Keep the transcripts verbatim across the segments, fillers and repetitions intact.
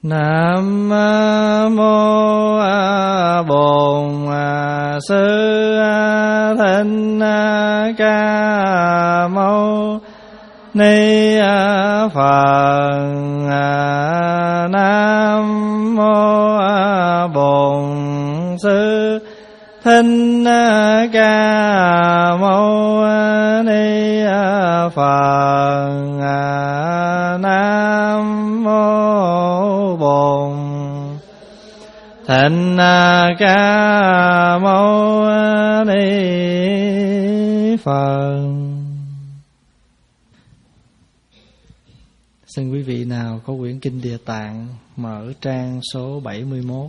Nam mô Bổn Sư Thích Ca Mâu Ni Phật. Nam mô Bổn Sư Thích Ca Mâu Ni Phật. Nam mô Bổn Thích Ca Mâu Ni Phật. Xin quý vị nào có quyển Kinh Địa Tạng mở trang số bảy mươi mốt.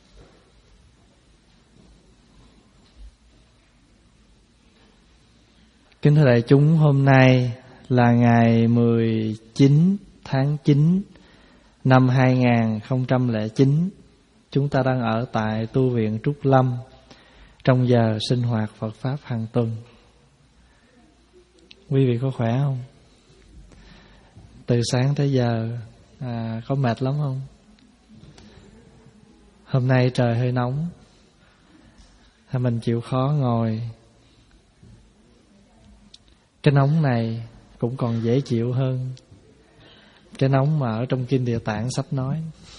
Kính thưa đại chúng, hôm nay là ngày mười chín tháng chín năm hai nghìn không trăm lẻ chín. Chúng ta đang ở tại tu viện Trúc Lâm trong giờ sinh hoạt Phật Pháp hàng tuần. Quý vị có khỏe không? Từ sáng tới giờ à, có mệt lắm không? Hôm nay trời hơi nóng, mình chịu khó ngồi. Cái nóng này cũng còn dễ chịu hơn cái nóng mà ở trong Kinh Địa Tạng sắp nói.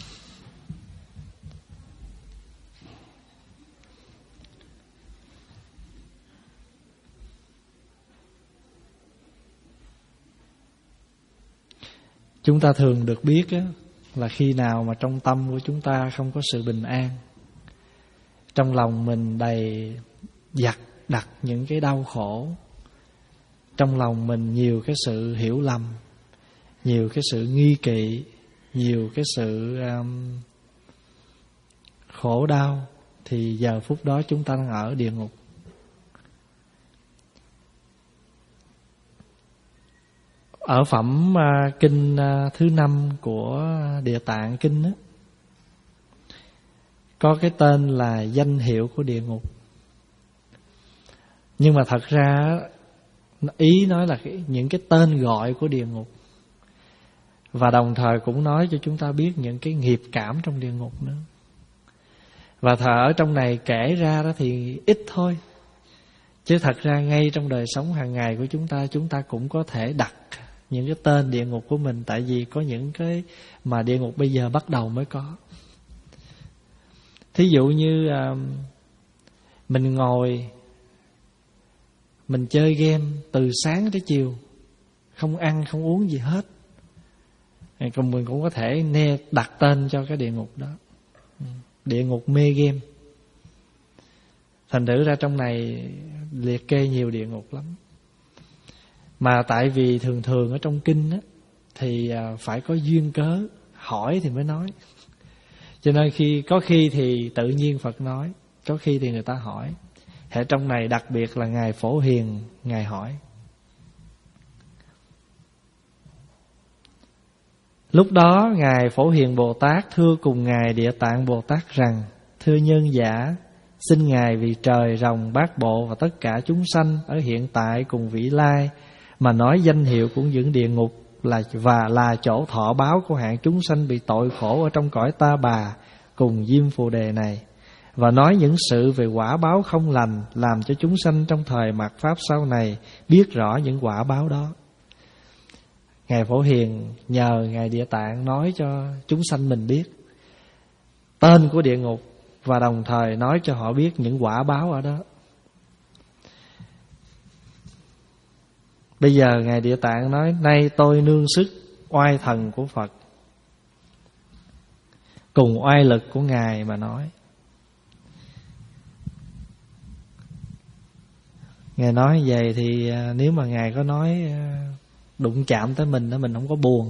Chúng ta thường được biết á, là khi nào mà trong tâm của chúng ta không có sự bình an, trong lòng mình đầy dặc đặt những cái đau khổ, trong lòng mình nhiều cái sự hiểu lầm, nhiều cái sự nghi kỵ, nhiều cái sự um, khổ đau, thì giờ phút đó chúng ta đang ở địa ngục. Ở phẩm uh, kinh uh, thứ năm của Địa Tạng Kinh đó, có cái tên là danh hiệu của địa ngục. Nhưng mà thật ra ý nói là cái, những cái tên gọi của địa ngục, và đồng thời cũng nói cho chúng ta biết những cái nghiệp cảm trong địa ngục nữa. Và thờ ở trong này kể ra đó thì ít thôi, chứ thật ra ngay trong đời sống hàng ngày của chúng ta, chúng ta cũng có thể đặt những cái tên địa ngục của mình. Tại vì có những cái mà địa ngục bây giờ bắt đầu mới có. Thí dụ như à, mình ngồi mình chơi game từ sáng tới chiều, không ăn không uống gì hết, còn mình cũng có thể nê đặt tên cho cái địa ngục đó, địa ngục mê game. Thành thử ra trong này liệt kê nhiều địa ngục lắm. Mà tại vì thường thường ở trong kinh á, thì phải có duyên cớ, hỏi thì mới nói. Cho nên khi có khi thì tự nhiên Phật nói, có khi thì người ta hỏi. Ở trong này đặc biệt là Ngài Phổ Hiền, Ngài hỏi. Lúc đó Ngài Phổ Hiền Bồ Tát thưa cùng Ngài Địa Tạng Bồ Tát rằng: Thưa nhân giả, xin Ngài vì trời, rồng, bát bộ và tất cả chúng sanh ở hiện tại cùng vĩ lai mà nói danh hiệu của những địa ngục là và là chỗ thọ báo của hạng chúng sanh bị tội khổ ở trong cõi Ta Bà cùng Diêm Phù Đề này, và nói những sự về quả báo không lành, làm cho chúng sanh trong thời mạt Pháp sau này biết rõ những quả báo đó. Ngài Phổ Hiền nhờ Ngài Địa Tạng nói cho chúng sanh mình biết tên của địa ngục, và đồng thời nói cho họ biết những quả báo ở đó. Bây giờ Ngài Địa Tạng nói: Nay tôi nương sức oai thần của Phật cùng oai lực của Ngài mà nói. Ngài nói vậy thì nếu mà Ngài có nói đụng chạm tới mình đó, mình không có buồn.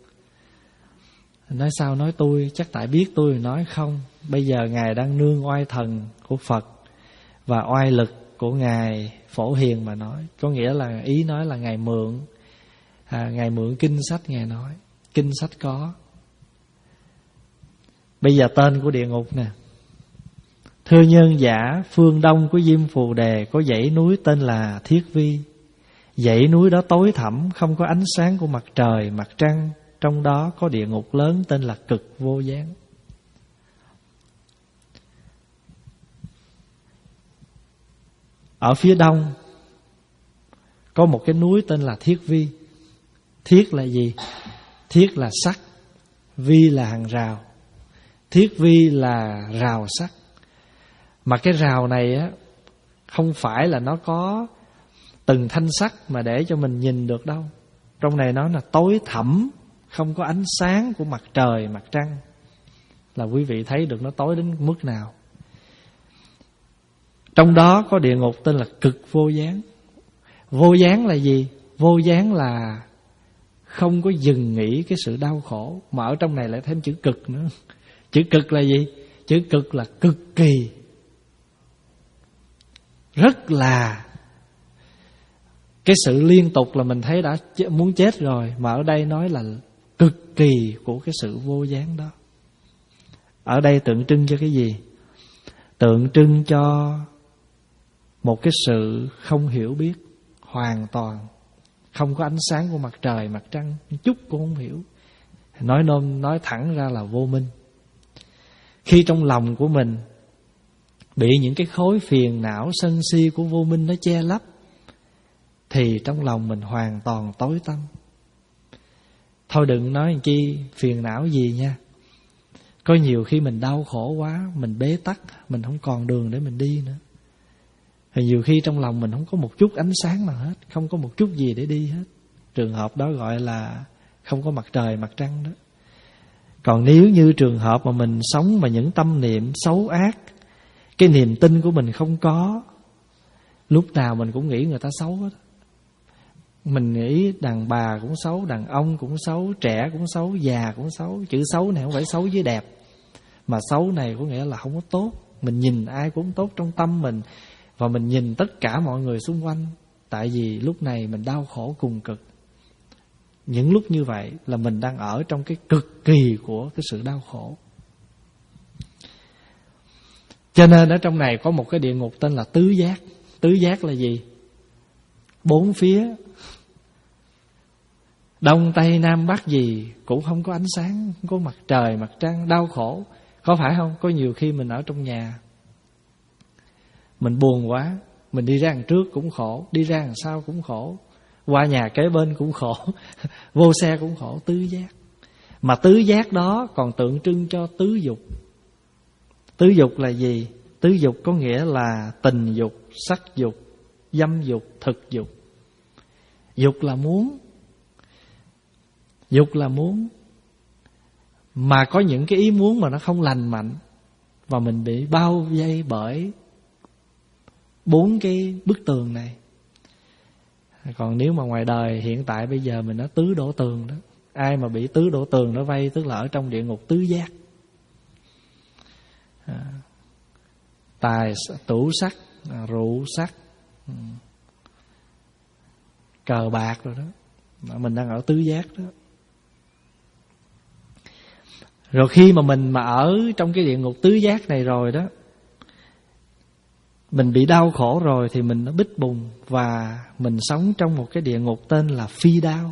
Nói sao nói tôi, chắc tại biết tôi nói không. Bây giờ Ngài đang nương oai thần của Phật và oai lực của Ngài Phổ Hiền mà nói. Có nghĩa là ý nói là Ngài mượn à, Ngài mượn kinh sách Ngài nói. Kinh sách có. Bây giờ tên của địa ngục nè: Thưa nhân giả, phương đông của Diêm Phù Đề có dãy núi tên là Thiết Vi. Dãy núi đó tối thẳm, không có ánh sáng của mặt trời, mặt trăng, trong đó có địa ngục lớn tên là Cực Vô Gián. Ở phía đông có một cái núi tên là Thiết Vi. Thiết là gì? Thiết là sắt, vi là hàng rào. Thiết Vi là rào sắt. Mà cái rào này á, không phải là nó có từng thanh sắt mà để cho mình nhìn được đâu. Trong này nó là tối thẳm, không có ánh sáng của mặt trời, mặt trăng. Là quý vị thấy được nó tối đến mức nào. Trong đó có địa ngục tên là Cực Vô Gián. Vô gián là gì? Vô gián là không có dừng nghỉ cái sự đau khổ. Mà ở trong này lại thêm chữ cực nữa. Chữ cực là gì? Chữ cực là cực kỳ, rất là. Cái sự liên tục là mình thấy đã muốn chết rồi. Mà ở đây nói là cực kỳ của cái sự vô gián đó. Ở đây tượng trưng cho cái gì? Tượng trưng cho một cái sự không hiểu biết hoàn toàn, không có ánh sáng của mặt trời, mặt trăng, chút cũng không hiểu. Nói nôm, nói thẳng ra là vô minh. Khi trong lòng của mình bị những cái khối phiền não sân si của vô minh nó che lấp, thì trong lòng mình hoàn toàn tối tăm. Thôi đừng nói làm chi phiền não gì nha. Có nhiều khi mình đau khổ quá, mình bế tắc, mình không còn đường để mình đi nữa. Thì nhiều khi trong lòng mình không có một chút ánh sáng nào hết, không có một chút gì để đi hết. Trường hợp đó gọi là không có mặt trời, mặt trăng đó. Còn nếu như trường hợp mà mình sống mà những tâm niệm xấu ác, cái niềm tin của mình không có, lúc nào mình cũng nghĩ người ta xấu hết. Mình nghĩ đàn bà cũng xấu, đàn ông cũng xấu, trẻ cũng xấu, già cũng xấu. Chữ xấu này không phải xấu với đẹp, mà xấu này có nghĩa là không có tốt. Mình nhìn ai cũng tốt trong tâm mình, và mình nhìn tất cả mọi người xung quanh. Tại vì lúc này mình đau khổ cùng cực. Những lúc như vậy là mình đang ở trong cái cực kỳ của cái sự đau khổ. Cho nên ở trong này có một cái địa ngục tên là Tứ Giác. Tứ Giác là gì? Bốn phía, đông tây nam bắc gì cũng không có ánh sáng, không có mặt trời, mặt trăng, đau khổ. Có phải không? Có nhiều khi mình ở trong nhà, mình buồn quá, mình đi ra đằng trước cũng khổ, đi ra đằng sau cũng khổ, qua nhà kế bên cũng khổ, vô xe cũng khổ. Tứ giác. Mà tứ giác đó còn tượng trưng cho tứ dục. Tứ dục là gì? Tứ dục có nghĩa là tình dục, sắc dục, dâm dục, thực dục. Dục là muốn, dục là muốn, mà có những cái ý muốn mà nó không lành mạnh, và mình bị bao vây bởi bốn cái bức tường này. Còn nếu mà ngoài đời hiện tại bây giờ mình nói tứ đổ tường đó, ai mà bị tứ đổ tường nó vây, tức là ở trong địa ngục tứ giác. À, tài tủ sắc, à, rượu sắc, ừ, cờ bạc rồi đó, mà mình đang ở tứ giác đó. Rồi khi mà mình mà ở trong cái địa ngục tứ giác này rồi đó, mình bị đau khổ rồi thì mình nó bít bùng, và mình sống trong một cái địa ngục tên là phi đao.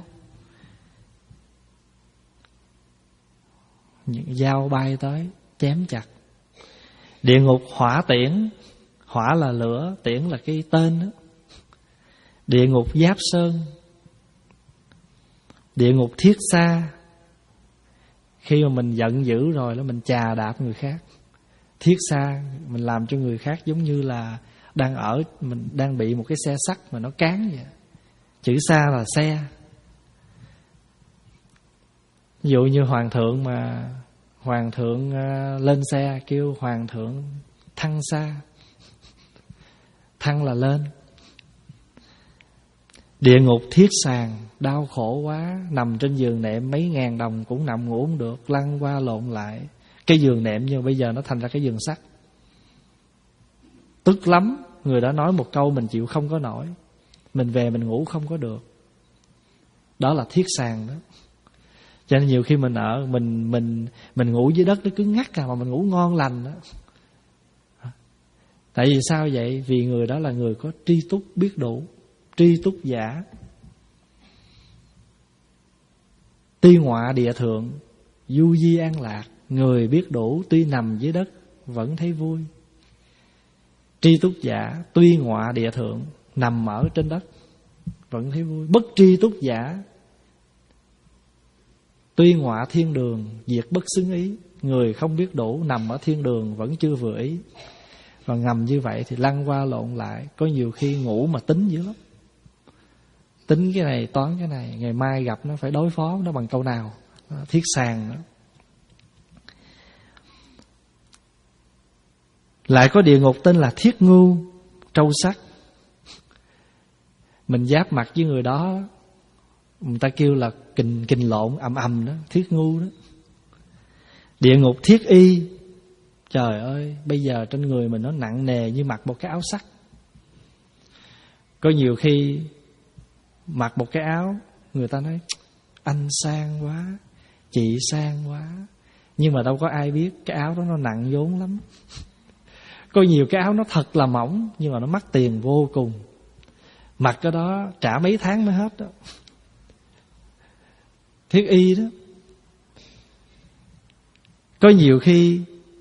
Những dao bay tới chém chặt. Địa ngục hỏa tiễn, hỏa là lửa, tiễn là cái tên đó. Địa ngục giáp sơn, địa ngục thiết xa. Khi mà mình giận dữ rồi đó, mình chà đạp người khác. Thiết xa, mình làm cho người khác giống như là đang ở, mình đang bị một cái xe sắt mà nó cán vậy. Chữ xa là xe. Ví dụ như hoàng thượng mà hoàng thượng lên xe kêu hoàng thượng thăng xa. Thăng là lên. Địa ngục thiết sàng, đau khổ quá, nằm trên giường nệm mấy ngàn đồng cũng nằm ngủ không được, lăn qua lộn lại. Cái giường nệm nhưng bây giờ nó thành ra cái giường sắt. Tức lắm, người đã nói một câu mình chịu không có nổi, mình về mình ngủ không có được. Đó là thiết sàng đó. Cho nên nhiều khi mình ở mình mình mình ngủ dưới đất nó cứng ngắc à, mà mình ngủ ngon lành đó. Tại vì sao vậy? Vì người đó là người có tri túc biết đủ, tri túc giả. Tuy ngọa địa thượng, du di an lạc. Người biết đủ tuy nằm dưới đất vẫn thấy vui. Tri túc giả tuy ngọa địa thượng, nằm ở trên đất vẫn thấy vui. Bất tri túc giả tuy ngọa thiên đường, diệt bất xứng ý. Người không biết đủ nằm ở thiên đường vẫn chưa vừa ý. Và ngầm như vậy thì lăn qua lộn lại. Có nhiều khi ngủ mà tính dữ lắm. Tính cái này toán cái này, ngày mai gặp nó phải đối phó nó bằng câu nào, thiết sàng nữa. Lại có địa ngục tên là thiết ngưu, trâu sắt. Mình giáp mặt với người đó, người ta kêu là kình kình lộn ầm ầm đó, thiết ngu đó. Địa ngục thiết y. Trời ơi, bây giờ trên người mình nó nặng nề như mặc một cái áo sắt. Có nhiều khi mặc một cái áo, người ta nói anh sang quá, chị sang quá. Nhưng mà đâu có ai biết cái áo đó nó nặng vốn lắm. Có nhiều cái áo nó thật là mỏng, nhưng mà nó mắc tiền vô cùng. Mặc cái đó trả mấy tháng mới hết đó. Thiết y đó. Có nhiều khi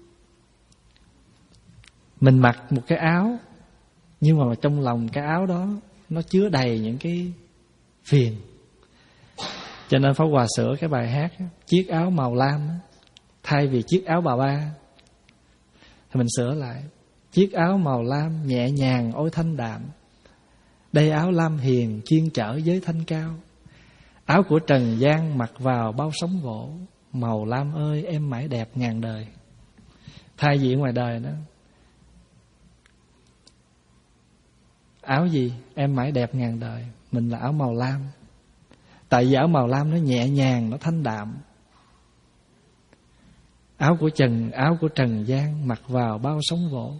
mình mặc một cái áo, nhưng mà trong lòng cái áo đó nó chứa đầy những cái phiền. Cho nên Pháp Hòa sửa cái bài hát đó, chiếc áo màu lam đó, thay vì chiếc áo bà ba thì mình sửa lại chiếc áo màu lam nhẹ nhàng ôi thanh đạm. Đây áo lam hiền chuyên chở giới thanh cao. Áo của trần gian mặc vào bao sóng vỗ. Màu lam ơi em mãi đẹp ngàn đời. Thay vì ngoài đời đó, áo gì em mãi đẹp ngàn đời, mình là áo màu lam. Tại vì áo màu lam nó nhẹ nhàng, nó thanh đạm. Áo của trần Áo của trần gian mặc vào bao sóng vỗ.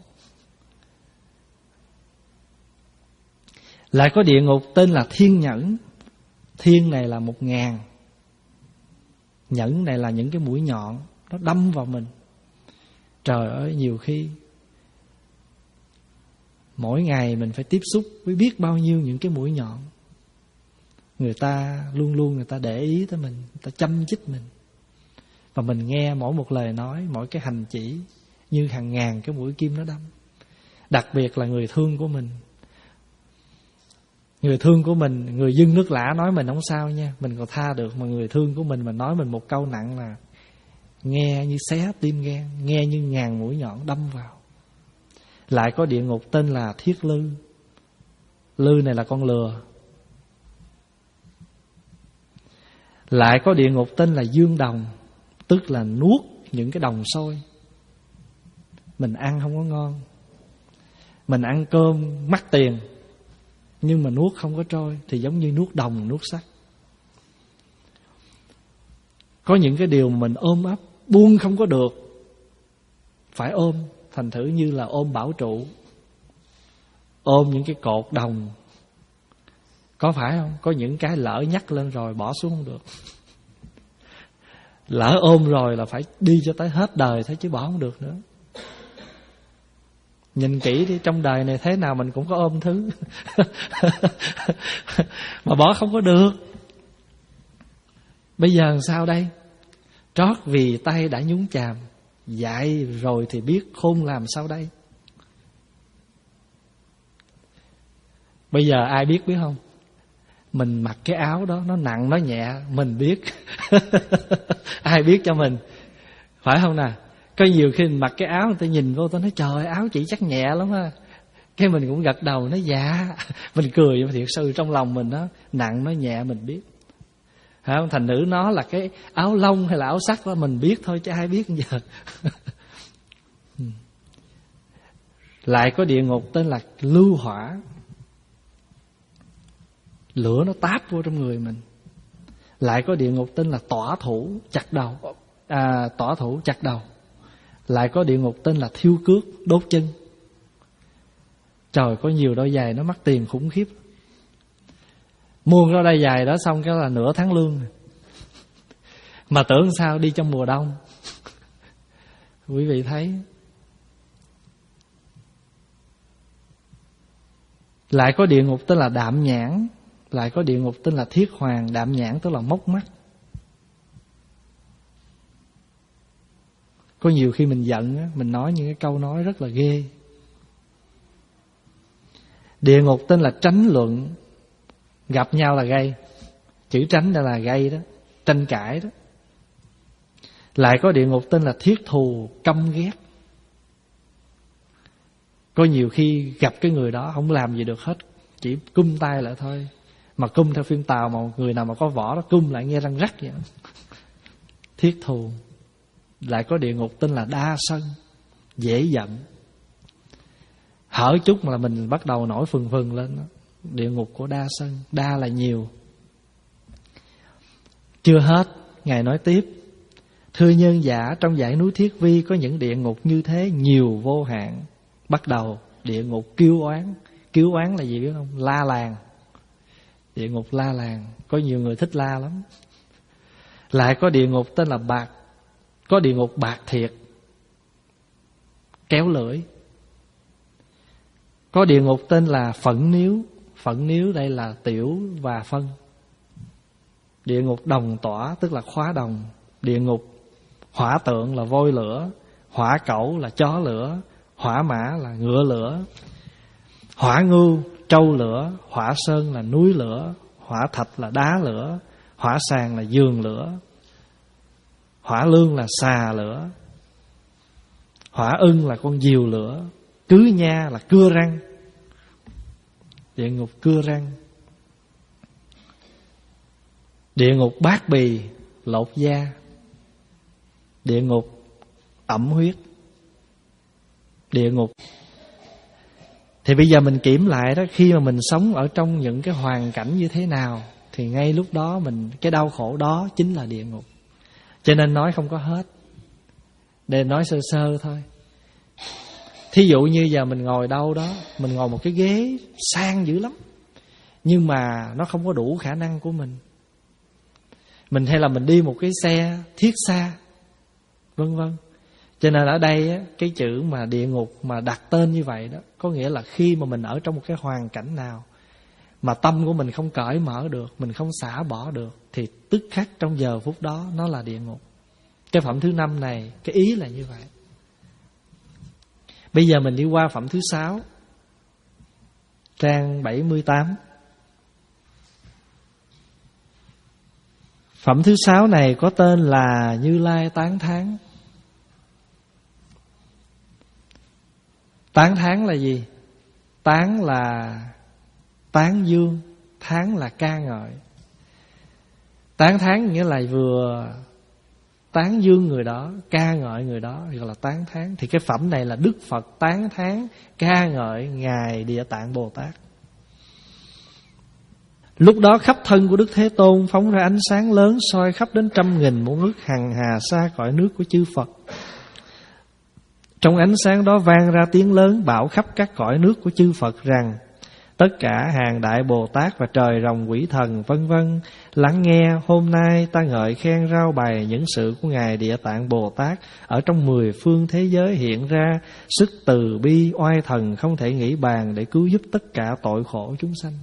Lại có địa ngục tên là thiên nhẫn. Thiên này là một ngàn, nhẫn này là những cái mũi nhọn, nó đâm vào mình. Trời ơi, nhiều khi mỗi ngày mình phải tiếp xúc với biết bao nhiêu những cái mũi nhọn. Người ta luôn luôn người ta để ý tới mình, người ta chăm chích mình. Và mình nghe mỗi một lời nói, mỗi cái hành chỉ như hàng ngàn cái mũi kim nó đâm. Đặc biệt là người thương của mình. Người thương của mình, người dưng nước lã nói mình không sao nha, mình còn tha được. Mà người thương của mình mà nói mình một câu nặng là nghe như xé tim gan, nghe như ngàn mũi nhọn đâm vào. Lại có địa ngục tên là thiết lư. Lư này là con lừa. Lại có địa ngục tên là dương đồng, tức là nuốt những cái đồng sôi. Mình ăn không có ngon, mình ăn cơm mắc tiền, nhưng mà nuốt không có trôi, thì giống như nuốt đồng, nuốt sắt. Có những cái điều mà mình ôm ấp, buông không có được, phải ôm, thành thử như là ôm bảo trụ, ôm những cái cột đồng. Có phải không? Có những cái lỡ nhắc lên rồi bỏ xuống không được. Lỡ ôm rồi là phải đi cho tới hết đời thôi chứ bỏ không được nữa. Nhìn kỹ đi, trong đời này thế nào mình cũng có ôm thứ mà bỏ không có được. Bây giờ làm sao đây? Trót vì tay đã nhúng chàm, dạy rồi thì biết khôn làm sao đây. Bây giờ ai biết biết không? Mình mặc cái áo đó, nó nặng nó nhẹ, mình biết. Ai biết cho mình, phải không nè? Có nhiều khi mình mặc cái áo, người ta nhìn vô, tôi nói trời, áo chị chắc nhẹ lắm ha. Cái mình cũng gật đầu, nói dạ. Mình cười, nhưng mà thiệt sự trong lòng mình nó nặng nó nhẹ mình biết. Hả? Thành nữ nó là cái áo lông hay là áo sắt đó mình biết thôi, chứ ai biết giờ. Lại có địa ngục tên là lưu hỏa. Lửa nó táp vô trong người mình. Lại có địa ngục tên là tỏa thủ, chặt đầu, à, tỏa thủ chặt đầu. Lại có địa ngục tên là thiêu cước, đốt chân. Trời, có nhiều đôi giày nó mắc tiền khủng khiếp. Mua cái đôi giày đó xong cái là nửa tháng lương. Mà tưởng sao đi trong mùa đông. Quý vị thấy. Lại có địa ngục tên là đạm nhãn. Lại có địa ngục tên là thiết hoàng. Đạm nhãn tức là mốc mắt. Có nhiều khi mình giận á, mình nói những cái câu nói rất là ghê. Địa ngục tên là tránh luận, gặp nhau là gây. Chữ tránh đây là gây đó, tranh cãi đó. Lại có địa ngục tên là thiết thù, căm ghét. Có nhiều khi gặp cái người đó không làm gì được hết, chỉ cung tay lại thôi. Mà cung theo phim Tàu, mà người nào mà có võ đó cung lại nghe răng rắc vậy. Thiết thù. Lại có địa ngục tên là đa sân, dễ giận. Hở chút mà là mình bắt đầu nổi phừng phừng lên đó. Địa ngục của đa sân. Đa là nhiều. Chưa hết, Ngài nói tiếp: thưa nhân giả, trong dãy núi Thiết Vi có những địa ngục như thế nhiều vô hạn. Bắt đầu địa ngục kiêu oán. Kiêu oán là gì biết không? La làng. Địa ngục la làng. Có nhiều người thích la lắm. Lại có địa ngục tên là bạc. Có địa ngục bạc thiệt, kéo lưỡi. Có địa ngục tên là phẫn níu. Phẫn níu đây là tiểu và phân. Địa ngục đồng tỏa tức là khóa đồng. Địa ngục hỏa tượng là voi lửa. Hỏa cẩu là chó lửa. Hỏa mã là ngựa lửa. Hỏa ngưu trâu lửa. Hỏa sơn là núi lửa. Hỏa thạch là đá lửa. Hỏa sàn là giường lửa. Hỏa lương là xà lửa. Hỏa ưng là con diều lửa. Cứ nha là cưa răng. Địa ngục cưa răng. Địa ngục bát bì, lột da. Địa ngục ẩm huyết. Địa ngục. Thì bây giờ mình kiểm lại đó, khi mà mình sống ở trong những cái hoàn cảnh như thế nào, thì ngay lúc đó mình cái đau khổ đó chính là địa ngục. Cho nên nói không có hết, để nói sơ sơ thôi. Thí dụ như giờ mình ngồi đâu đó, mình ngồi một cái ghế sang dữ lắm, nhưng mà nó không có đủ khả năng của mình. Mình hay là mình đi một cái xe thiết xa, vân vân. Cho nên ở đây á, cái chữ mà địa ngục mà đặt tên như vậy đó, có nghĩa là khi mà mình ở trong một cái hoàn cảnh nào mà tâm của mình không cởi mở được, mình không xả bỏ được, thì tức khắc trong giờ phút đó nó là địa ngục. Cái phẩm thứ năm này, cái ý là như vậy. Bây giờ mình đi qua phẩm thứ sáu, trang bảy mươi tám. Phẩm thứ sáu này có tên là Như Lai tán thán. Tán thán là gì? Tán là tán dương, thán là ca ngợi. Tán thán nghĩa là vừa tán dương người đó, ca ngợi người đó, gọi là tán thán. Thì cái phẩm này là Đức Phật tán thán, ca ngợi Ngài Địa Tạng Bồ Tát. Lúc đó khắp thân của Đức Thế Tôn phóng ra ánh sáng lớn, soi khắp đến trăm nghìn muôn ức hằng hà xa cõi nước của chư Phật. Trong ánh sáng đó vang ra tiếng lớn bảo khắp các cõi nước của chư Phật rằng: tất cả hàng đại Bồ Tát và trời rồng quỷ thần vân vân, lắng nghe, hôm nay ta ngợi khen rao bày những sự của Ngài Địa Tạng Bồ Tát ở trong mười phương thế giới hiện ra, sức từ bi oai thần không thể nghĩ bàn để cứu giúp tất cả tội khổ chúng sanh.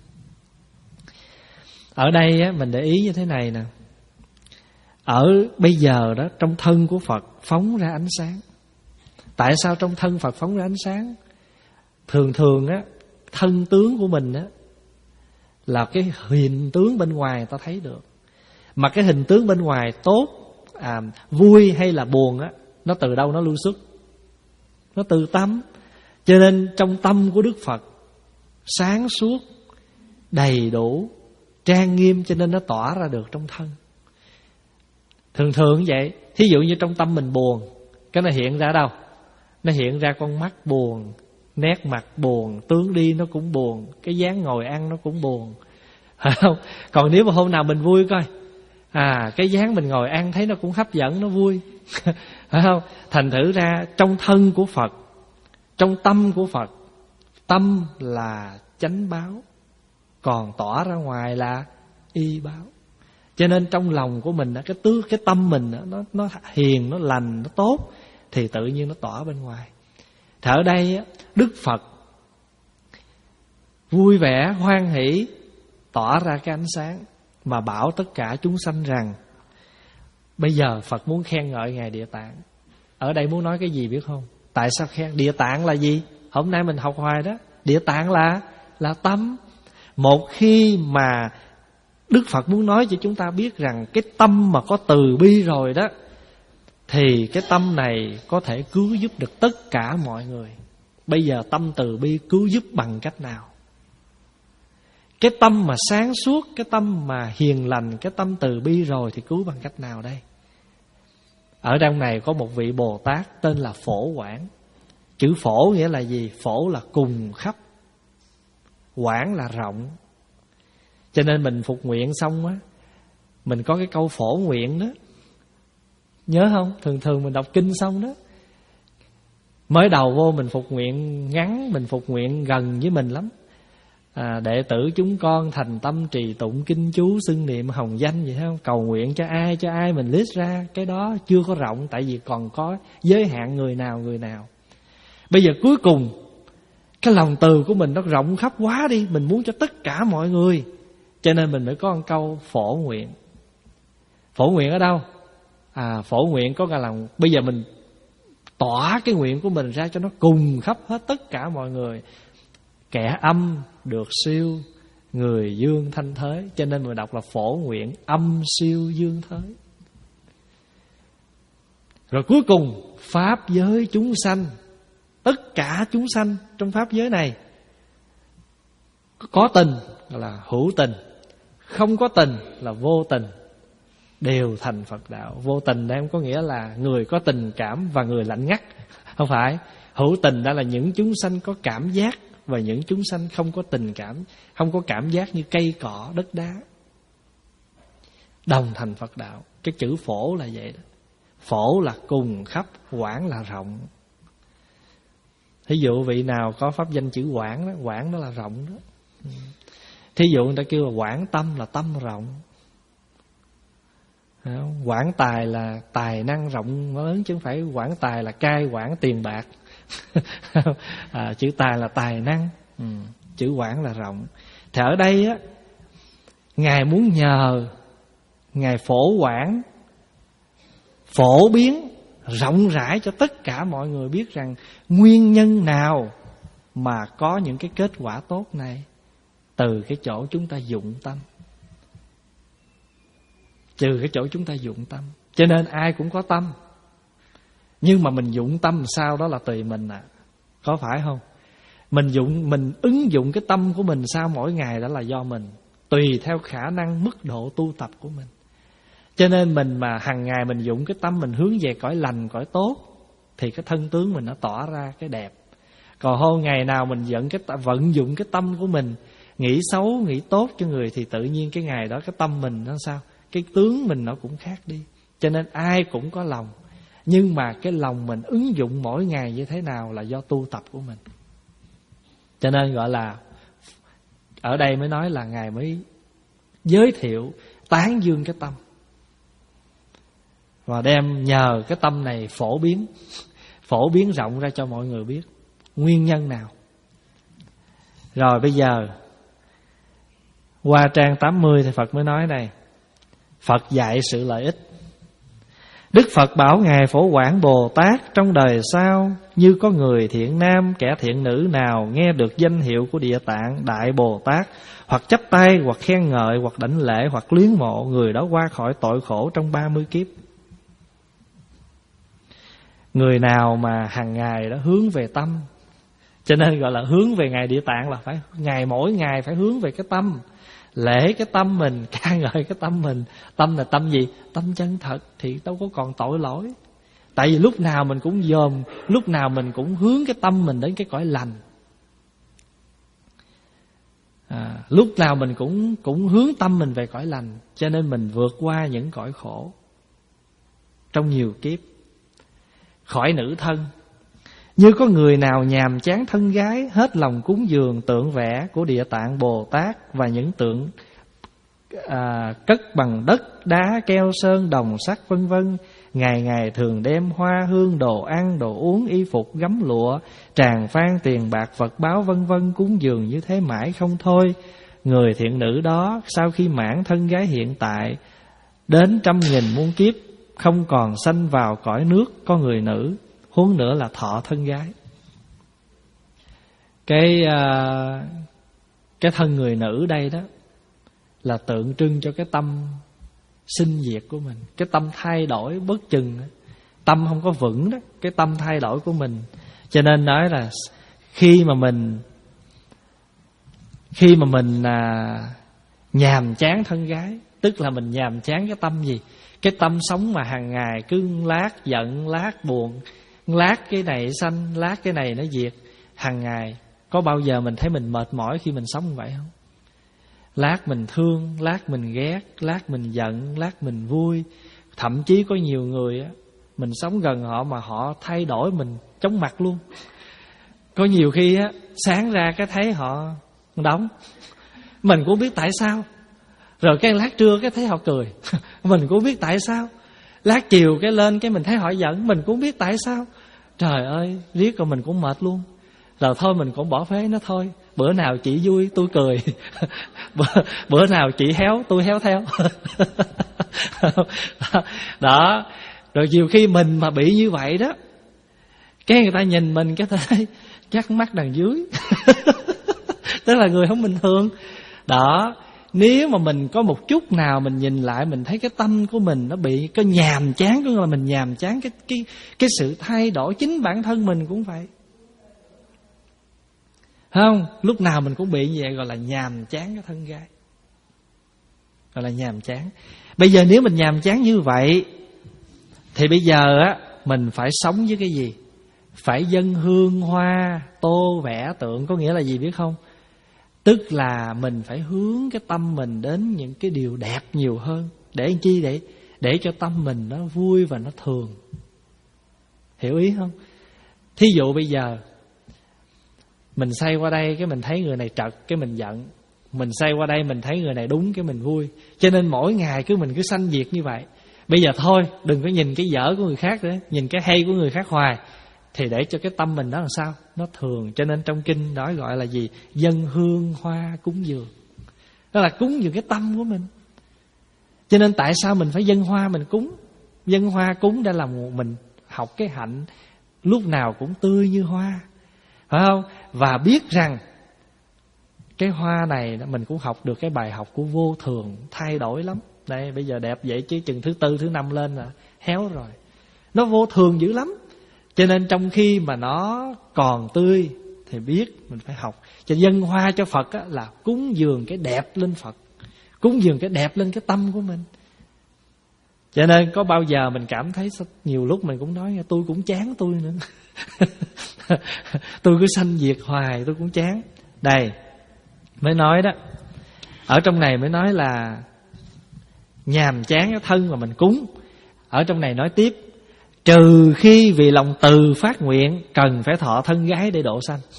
Ở đây á, mình để ý như thế này nè. Ở bây giờ đó, trong thân của Phật phóng ra ánh sáng. Tại sao trong thân Phật phóng ra ánh sáng? Thường thường á, thân tướng của mình á là cái hình tướng bên ngoài ta thấy được. Mà cái hình tướng bên ngoài tốt, à, vui hay là buồn á, nó từ đâu nó lưu xuất? Nó từ tâm. Cho nên trong tâm của Đức Phật sáng suốt, đầy đủ, trang nghiêm, cho nên nó tỏa ra được trong thân. Thường thường vậy. Thí dụ như trong tâm mình buồn, cái nó hiện ra đâu? Nó hiện ra con mắt buồn, nét mặt buồn, tướng đi nó cũng buồn, cái dáng ngồi ăn nó cũng buồn, phải không? Còn nếu mà hôm nào mình vui coi, à cái dáng mình ngồi ăn thấy nó cũng hấp dẫn, nó vui, phải không? Thành thử ra trong thân của Phật, trong tâm của Phật, tâm là chánh báo, còn tỏa ra ngoài là y báo. Cho nên trong lòng của mình, cái tứ cái tâm mình nó nó hiền, nó lành, nó tốt, thì tự nhiên nó tỏa bên ngoài. Thì ở đây Đức Phật vui vẻ, hoan hỷ, tỏa ra cái ánh sáng mà bảo tất cả chúng sanh rằng bây giờ Phật muốn khen ngợi Ngài Địa Tạng. Ở đây muốn nói cái gì biết không? Tại sao khen Địa Tạng là gì? Hôm nay mình học hoài đó. Địa Tạng là là tâm. Một khi mà Đức Phật muốn nói cho chúng ta biết rằng cái tâm mà có từ bi rồi đó, thì cái tâm này có thể cứu giúp được tất cả mọi người. Bây giờ tâm từ bi cứu giúp bằng cách nào? Cái tâm mà sáng suốt, cái tâm mà hiền lành, cái tâm từ bi rồi thì cứu bằng cách nào đây? Ở trong này có một vị Bồ Tát tên là Phổ Quảng. Chữ phổ nghĩa là gì? Phổ là cùng khắp, quảng là rộng. Cho nên mình phục nguyện xong á, mình có cái câu phổ nguyện đó, nhớ không? Thường thường mình đọc kinh xong đó, mới đầu vô mình phục nguyện ngắn, mình phục nguyện gần với mình lắm. à, Đệ tử chúng con thành tâm trì tụng kinh chú, xưng niệm hồng danh, vậy không? Cầu nguyện cho ai, cho ai mình list ra. Cái đó chưa có rộng, tại vì còn có giới hạn người nào người nào. Bây giờ cuối cùng cái lòng từ của mình nó rộng khắp quá đi, mình muốn cho tất cả mọi người, cho nên mình mới có một câu phổ nguyện. Phổ nguyện ở đâu? À, phổ nguyện có nghĩa là bây giờ mình tỏa cái nguyện của mình ra cho nó cùng khắp hết tất cả mọi người. Kẻ âm được siêu, người dương thanh thới. Cho nên mình đọc là phổ nguyện âm siêu dương thới. Rồi cuối cùng pháp giới chúng sanh, tất cả chúng sanh trong pháp giới này, có tình là hữu tình, không có tình là vô tình, đều thành Phật đạo. Vô tình đây không có nghĩa là người có tình cảm và người lạnh ngắt, không phải. Hữu tình đó là những chúng sanh có cảm giác, và những chúng sanh không có tình cảm, không có cảm giác như cây cỏ đất đá, đồng thành Phật đạo. Cái chữ phổ là vậy đó. Phổ là cùng khắp, quảng là rộng. Thí dụ vị nào có pháp danh chữ quảng đó, quảng đó là rộng đó. Thí dụ người ta kêu là quảng tâm là tâm rộng. Quảng tài là tài năng rộng lớn, chứ không phải quảng tài là cai quản tiền bạc. à, chữ tài là tài năng, ừ. Chữ quảng là rộng. Thì ở đây á, Ngài muốn nhờ Ngài phổ quảng, phổ biến rộng rãi cho tất cả mọi người biết rằng nguyên nhân nào mà có những cái kết quả tốt này, từ cái chỗ chúng ta dụng tâm. Trừ cái chỗ chúng ta dụng tâm. Cho nên ai cũng có tâm, nhưng mà mình dụng tâm sao đó là tùy mình à. Có phải không? Mình dụng mình ứng dụng cái tâm của mình sao mỗi ngày đó là do mình, tùy theo khả năng mức độ tu tập của mình. Cho nên mình mà hàng ngày mình dụng cái tâm mình hướng về cõi lành, cõi tốt, thì cái thân tướng mình nó tỏ ra cái đẹp. Còn hôm ngày nào mình vận cái vận dụng cái tâm của mình nghĩ xấu, nghĩ tốt cho người, thì tự nhiên cái ngày đó cái tâm mình nó sao? Cái tướng mình nó cũng khác đi. Cho nên ai cũng có lòng, nhưng mà cái lòng mình ứng dụng mỗi ngày như thế nào là do tu tập của mình. Cho nên gọi là, ở đây mới nói là Ngài mới giới thiệu tán dương cái tâm, và đem nhờ cái tâm này phổ biến, phổ biến rộng ra cho mọi người biết nguyên nhân nào. Rồi bây giờ qua trang tám mươi thì Phật mới nói này, Phật dạy sự lợi ích. Đức Phật bảo Ngài Phổ Quảng Bồ Tát trong đời sau, như có người thiện nam, kẻ thiện nữ nào nghe được danh hiệu của Địa Tạng Đại Bồ Tát, hoặc chắp tay, hoặc khen ngợi, hoặc đảnh lễ, hoặc luyến mộ, người đó qua khỏi tội khổ trong ba mươi kiếp. Người nào mà hàng ngày đó hướng về tâm, cho nên gọi là hướng về Ngài Địa Tạng, là phải ngày mỗi ngày phải hướng về cái tâm, lễ cái tâm mình, ca ngợi cái tâm mình. Tâm là tâm gì? Tâm chân thật, thì đâu có còn tội lỗi. Tại vì lúc nào mình cũng dòm, lúc nào mình cũng hướng cái tâm mình đến cái cõi lành. à, Lúc nào mình cũng cũng hướng tâm mình về cõi lành, cho nên mình vượt qua những cõi khổ trong nhiều kiếp. Khỏi nữ thân, như có người nào nhàm chán thân gái, hết lòng cúng dường tượng vẽ của Địa Tạng Bồ Tát và những tượng à, cất bằng đất, đá, keo, sơn, đồng, sắt vân vân, ngày ngày thường đem hoa hương, đồ ăn, đồ uống, y phục, gấm lụa, tràng phan, tiền bạc, vật báo vân vân cúng dường như thế mãi không thôi. Người thiện nữ đó sau khi mãn thân gái hiện tại đến trăm nghìn muôn kiếp, không còn sanh vào cõi nước có người nữ, huống nữa là thọ thân gái. Cái uh, cái thân người nữ đây đó là tượng trưng cho cái tâm sinh diệt của mình, cái tâm thay đổi bất chừng, tâm không có vững đó, cái tâm thay đổi của mình. Cho nên nói là khi mà mình khi mà mình à, nhàm chán thân gái, tức là mình nhàm chán cái tâm gì? Cái tâm sống mà hàng ngày cứ lát giận, lát buồn, lát cái này sanh, lát cái này nó diệt hàng ngày. Có bao giờ mình thấy mình mệt mỏi khi mình sống như vậy không? Lát mình thương, lát mình ghét, lát mình giận, lát mình vui. Thậm chí có nhiều người á, mình sống gần họ mà họ thay đổi mình chóng mặt luôn. Có nhiều khi á, sáng ra cái thấy họ đóng, mình cũng biết tại sao. Rồi cái lát trưa cái thấy họ cười, mình cũng biết tại sao. Lát chiều cái lên cái mình thấy họ giận, mình cũng biết tại sao. Trời ơi, riết rồi mình cũng mệt luôn. Rồi thôi mình cũng bỏ phế nó thôi. Bữa nào chị vui tôi cười, bữa, bữa nào chị héo tôi héo theo. Đó. Rồi nhiều khi mình mà bị như vậy đó, cái người ta nhìn mình cái thấy chắc mắt đằng dưới. Tức là người không bình thường. Đó. Nếu mà mình có một chút nào mình nhìn lại, mình thấy cái tâm của mình nó bị cái nhàm chán, có nghĩa là mình nhàm chán cái cái cái sự thay đổi. Chính bản thân mình cũng vậy, không? Lúc nào mình cũng bị như vậy, gọi là nhàm chán cái thân gái, gọi là nhàm chán. Bây giờ nếu mình nhàm chán như vậy thì bây giờ á mình phải sống với cái gì? Phải dâng hương hoa, tô vẽ tượng. Có nghĩa là gì biết không? Tức là mình phải hướng cái tâm mình đến những cái điều đẹp nhiều hơn. Để làm chi? Để, để cho tâm mình nó vui và nó thường. Hiểu ý không? Thí dụ bây giờ mình say qua đây cái mình thấy người này trật cái mình giận, mình say qua đây mình thấy người này đúng cái mình vui. Cho nên mỗi ngày cứ mình cứ sanh diệt như vậy. Bây giờ thôi đừng có nhìn cái dở của người khác nữa, nhìn cái hay của người khác hoài, thì để cho cái tâm mình nó làm sao? Nó thường. Cho nên trong kinh nói gọi là gì? Dâng hương hoa cúng dường. Đó là cúng dường cái tâm của mình. Cho nên tại sao mình phải dâng hoa mình cúng? Dâng hoa cúng để làm mình học cái hạnh lúc nào cũng tươi như hoa, phải không? Và biết rằng cái hoa này mình cũng học được cái bài học của vô thường, thay đổi lắm. Đây bây giờ đẹp vậy chứ chừng thứ tư thứ năm lên là héo rồi. Nó vô thường dữ lắm. Cho nên trong khi mà nó còn tươi thì biết mình phải học. Cho dâng hoa cho Phật á, là cúng dường cái đẹp lên Phật, cúng dường cái đẹp lên cái tâm của mình. Cho nên có bao giờ mình cảm thấy nhiều lúc mình cũng nói tôi cũng chán tôi nữa. Tôi cứ sanh diệt hoài tôi cũng chán. Đây mới nói đó, ở trong này mới nói là nhàm chán cái thân mà mình cúng. Ở trong này nói tiếp, trừ khi vì lòng từ phát nguyện cần phải thọ thân gái để độ sanh.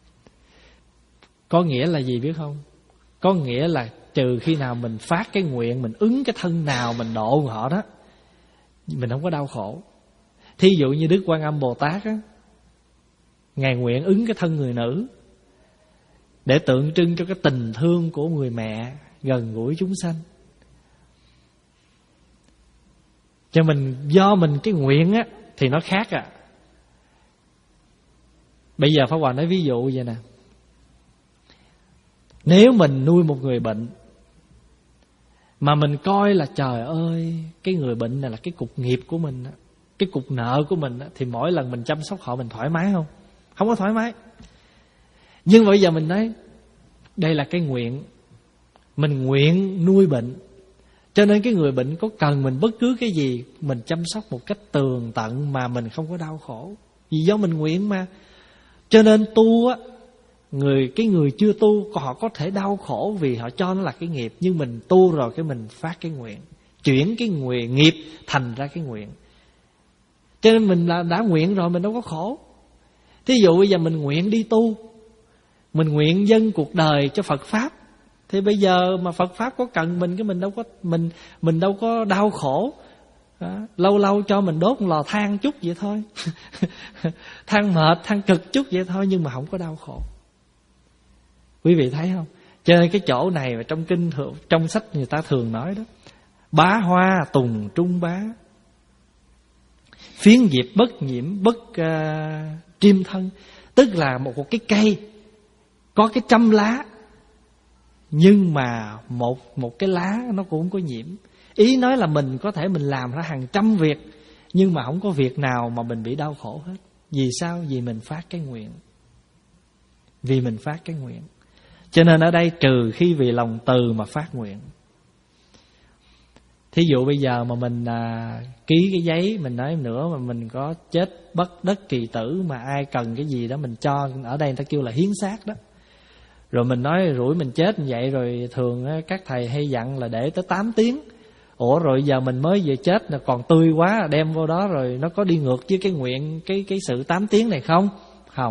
Có nghĩa là gì biết không? Có nghĩa là trừ khi nào mình phát cái nguyện, mình ứng cái thân nào mình độ họ đó, mình không có đau khổ. Thí dụ như Đức Quan Âm Bồ Tát á, Ngài nguyện ứng cái thân người nữ để tượng trưng cho cái tình thương của người mẹ gần gũi chúng sanh. Cho mình, do mình cái nguyện á thì nó khác à. Bây giờ Pháp Hòa nói ví dụ vậy nè. Nếu mình nuôi một người bệnh mà mình coi là trời ơi, cái người bệnh này là cái cục nghiệp của mình á, cái cục nợ của mình á, thì mỗi lần mình chăm sóc họ mình thoải mái không? Không có thoải mái. Nhưng mà bây giờ mình nói đây là cái nguyện, mình nguyện nuôi bệnh, cho nên cái người bệnh có cần mình bất cứ cái gì mình chăm sóc một cách tường tận mà mình không có đau khổ. Vì do mình nguyện mà. Cho nên tu á, người cái người chưa tu họ có thể đau khổ vì họ cho nó là cái nghiệp, nhưng mình tu rồi cái mình phát cái nguyện, chuyển cái nguyện nghiệp thành ra cái nguyện. Cho nên mình là đã nguyện rồi mình đâu có khổ. Thí dụ bây giờ mình nguyện đi tu, mình nguyện dâng cuộc đời cho Phật pháp, thì bây giờ mà Phật pháp có cần mình, cái mình đâu có mình mình đâu có đau khổ. Đó. Lâu lâu cho mình đốt một lò than chút vậy thôi. Than mệt, than cực chút vậy thôi, nhưng mà không có đau khổ. Quý vị thấy không? Cho nên cái chỗ này mà trong kinh thường, trong sách người ta thường nói đó, bá hoa tùng trung bá. phiến diệp bất nhiễm bất uh, triêm thân. Tức là một, một cái cây có cái trăm lá, nhưng mà một, một cái lá nó cũng không có nhiễm. Ý nói là mình có thể mình làm ra hàng trăm việc, nhưng mà không có việc nào mà mình bị đau khổ hết. Vì sao? Vì mình phát cái nguyện. Vì mình phát cái nguyện. Cho nên ở đây trừ khi vì lòng từ mà phát nguyện. Thí dụ bây giờ mà mình à, ký cái giấy, mình nói nữa mà mình có chết bất đất kỳ tử, mà ai cần cái gì đó mình cho, ở đây người ta kêu là hiến xác đó. Rồi mình nói rủi mình chết như vậy, rồi thường các thầy hay dặn là để tới tám tiếng. Ủa rồi giờ mình mới vừa chết là còn tươi quá, đem vô đó rồi nó có đi ngược với cái nguyện, cái cái sự tám tiếng này không? Không.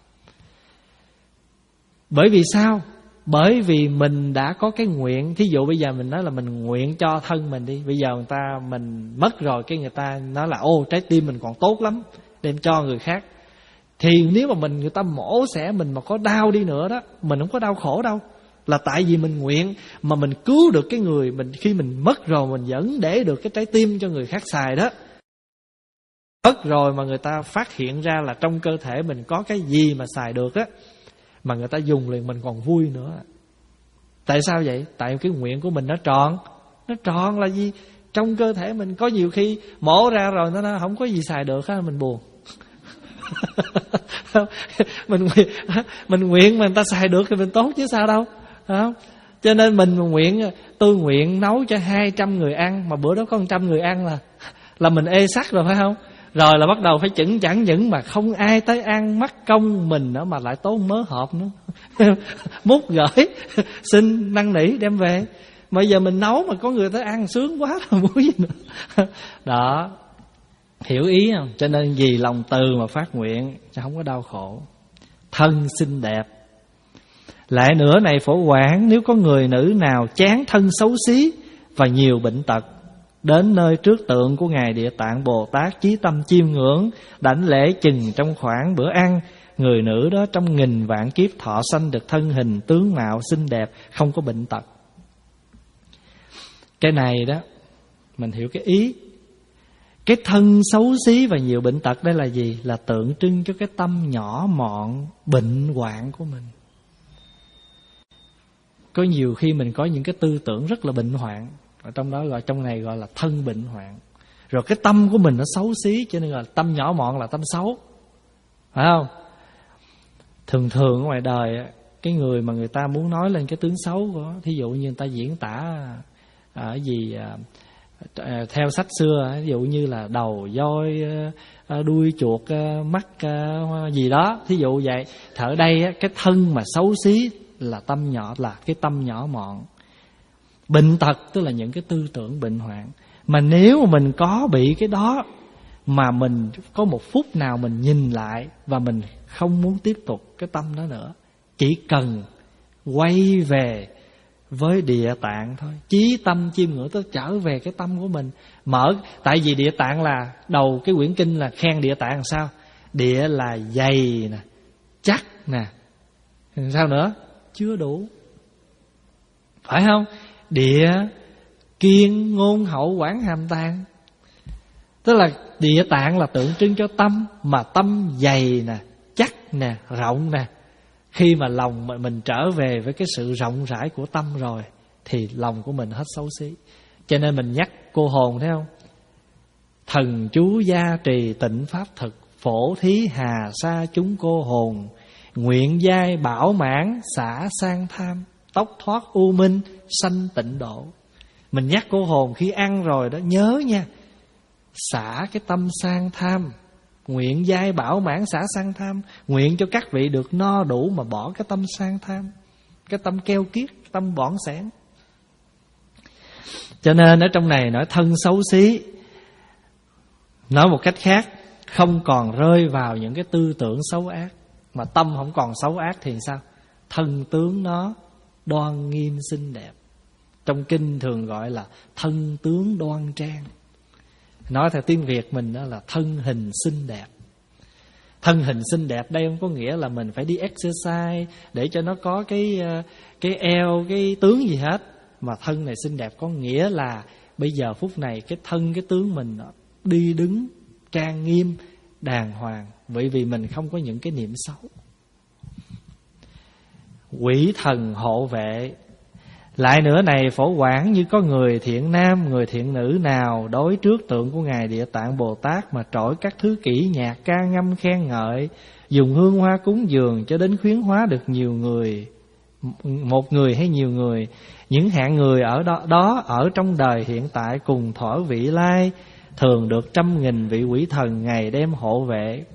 Bởi vì sao? Bởi vì mình đã có cái nguyện. Thí dụ bây giờ mình nói là mình nguyện cho thân mình đi. Bây giờ người ta mình mất rồi, cái người ta nói là ô trái tim mình còn tốt lắm, đem cho người khác. Thì nếu mà mình người ta mổ xẻ mình mà có đau đi nữa đó, mình không có đau khổ đâu. Là tại vì mình nguyện mà mình cứu được cái người mình. Khi mình mất rồi mình vẫn để được cái trái tim cho người khác xài đó. Mất rồi mà người ta phát hiện ra là trong cơ thể mình có cái gì mà xài được á, mà người ta dùng liền mình còn vui nữa. Tại sao vậy? Tại cái nguyện của mình nó tròn. Nó tròn là gì? Trong cơ thể mình có nhiều khi mổ ra rồi nó không có gì xài được á, mình buồn. mình nguyện mình nguyện mà người ta xài được thì mình tốt chứ sao đâu, không? Cho nên mình nguyện, tôi nguyện nấu cho hai trăm người ăn, mà bữa đó có một trăm người ăn là là mình ê sắc rồi phải không? Rồi là bắt đầu phải chững chẳng những mà không ai tới ăn, mắc công mình nữa mà lại tốn mớ hộp nữa. Múc gửi, xin năn nỉ đem về. Mà giờ mình nấu mà có người tới ăn sướng quá rồi, muốn gì nữa. Đó, hiểu ý không? Cho nên vì lòng từ mà phát nguyện, chứ không có đau khổ. Thân xinh đẹp. Lại nữa này Phổ Quảng, nếu có người nữ nào chán thân xấu xí và nhiều bệnh tật, đến nơi trước tượng của Ngài Địa Tạng Bồ Tát, chí tâm chiêm ngưỡng, đảnh lễ chừng trong khoảng bữa ăn, người nữ đó trong nghìn vạn kiếp thọ sanh được thân hình tướng mạo xinh đẹp, không có bệnh tật. Cái này đó mình hiểu cái ý. Cái thân xấu xí và nhiều bệnh tật đây là gì? Là tượng trưng cho cái tâm nhỏ mọn, bệnh hoạn của mình. Có nhiều khi mình có những cái tư tưởng rất là bệnh hoạn, ở trong đó gọi, trong này gọi là thân bệnh hoạn. Rồi cái tâm của mình nó xấu xí, cho nên là tâm nhỏ mọn là tâm xấu, phải không? Thường thường ở ngoài đời, cái người mà người ta muốn nói lên cái tướng xấu của, thí dụ như người ta diễn tả ở gì theo sách xưa, ví dụ như là đầu voi, đuôi chuột, mắt gì đó, thí dụ vậy. Ở đây cái thân mà xấu xí là tâm nhỏ, là cái tâm nhỏ mọn. Bệnh tật tức là những cái tư tưởng bệnh hoạn. Mà nếu mà mình có bị cái đó, mà mình có một phút nào mình nhìn lại và mình không muốn tiếp tục cái tâm đó nữa, chỉ cần quay về với Địa Tạng thôi, chí tâm chiêm ngưỡng, tới trở về cái tâm của mình. Mở, tại vì Địa Tạng là đầu cái quyển kinh là khen Địa Tạng làm sao? Địa là dày nè, chắc nè, sao nữa? Chưa đủ, phải không? Địa kiên ngôn hậu quảng hàm tàng, tức là Địa Tạng là tượng trưng cho tâm, mà tâm dày nè, chắc nè, rộng nè. Khi mà lòng mình trở về với cái sự rộng rãi của tâm rồi, thì lòng của mình hết xấu xí. Cho nên mình nhắc cô hồn, thấy không? Thần chú gia trì tịnh pháp thực, phổ thí hà sa chúng cô hồn, nguyện giai bảo mãn xả sang tham, tóc thoát u minh sanh tịnh độ. Mình nhắc cô hồn khi ăn rồi đó, nhớ nha, xả cái tâm sang tham, nguyện giai bảo mãn xả sang tham, nguyện cho các vị được no đủ mà bỏ cái tâm sang tham, cái tâm keo kiết, tâm bỏng sẻn. Cho nên ở trong này nói thân xấu xí, nói một cách khác, không còn rơi vào những cái tư tưởng xấu ác. Mà tâm không còn xấu ác thì sao? Thân tướng nó đoan nghiêm xinh đẹp. Trong kinh thường gọi là thân tướng đoan trang. Nói theo tiếng Việt mình đó là thân hình xinh đẹp. Thân hình xinh đẹp đây không có nghĩa là mình phải đi exercise để cho nó có cái cái eo, cái tướng gì hết. Mà thân này xinh đẹp có nghĩa là bây giờ phút này cái thân, cái tướng mình đó, đi đứng trang nghiêm, đàng hoàng, bởi vì mình không có những cái niệm xấu. Quỷ thần hộ vệ. Lại nữa này phổ quản, như có người thiện nam, người thiện nữ nào đối trước tượng của Ngài Địa Tạng Bồ Tát mà trỗi các thứ kỹ nhạc ca ngâm khen ngợi, dùng hương hoa cúng dường cho đến khuyến hóa được nhiều người, một người hay nhiều người, những hạng người ở đó, đó ở trong đời hiện tại cùng thuở vị lai, thường được trăm nghìn vị quỷ thần ngày đêm hộ vệ.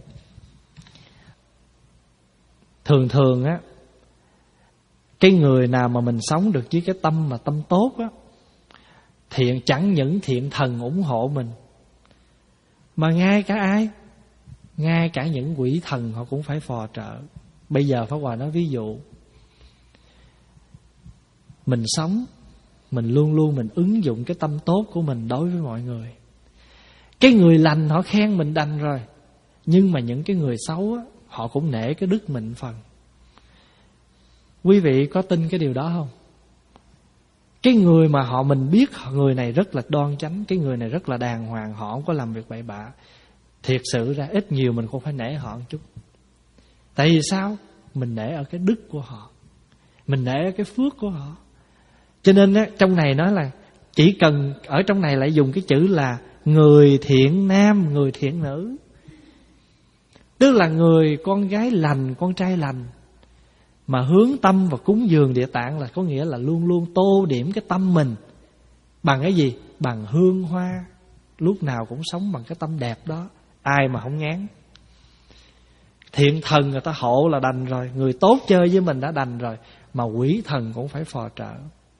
Thường thường á, cái người nào mà mình sống được với cái tâm mà tâm tốt á, thiện chẳng những thiện thần ủng hộ mình, mà ngay cả ai, ngay cả những quỷ thần họ cũng phải phò trợ. Bây giờ Pháp Hòa nói ví dụ, mình sống, mình luôn luôn mình ứng dụng cái tâm tốt của mình đối với mọi người. Cái người lành họ khen mình đành rồi, nhưng mà những cái người xấu á, họ cũng nể cái đức mình phần. Quý vị có tin cái điều đó không? Cái người mà họ mình biết người này rất là đoan chánh, cái người này rất là đàng hoàng, họ không có làm việc bậy bạ, thiệt sự ra ít nhiều mình cũng phải nể họ một chút. Tại vì sao? Mình nể ở cái đức của họ, mình nể ở cái phước của họ. Cho nên á, trong này nói là chỉ cần ở trong này lại dùng cái chữ là người thiện nam, người thiện nữ, tức là người con gái lành, con trai lành mà hướng tâm và cúng dường Địa Tạng, là có nghĩa là luôn luôn tô điểm cái tâm mình bằng cái gì? Bằng hương hoa, lúc nào cũng sống bằng cái tâm đẹp đó, ai mà không ngán. Thiện thần người ta hộ là đành rồi, người tốt chơi với mình đã đành rồi, mà quỷ thần cũng phải phò trợ.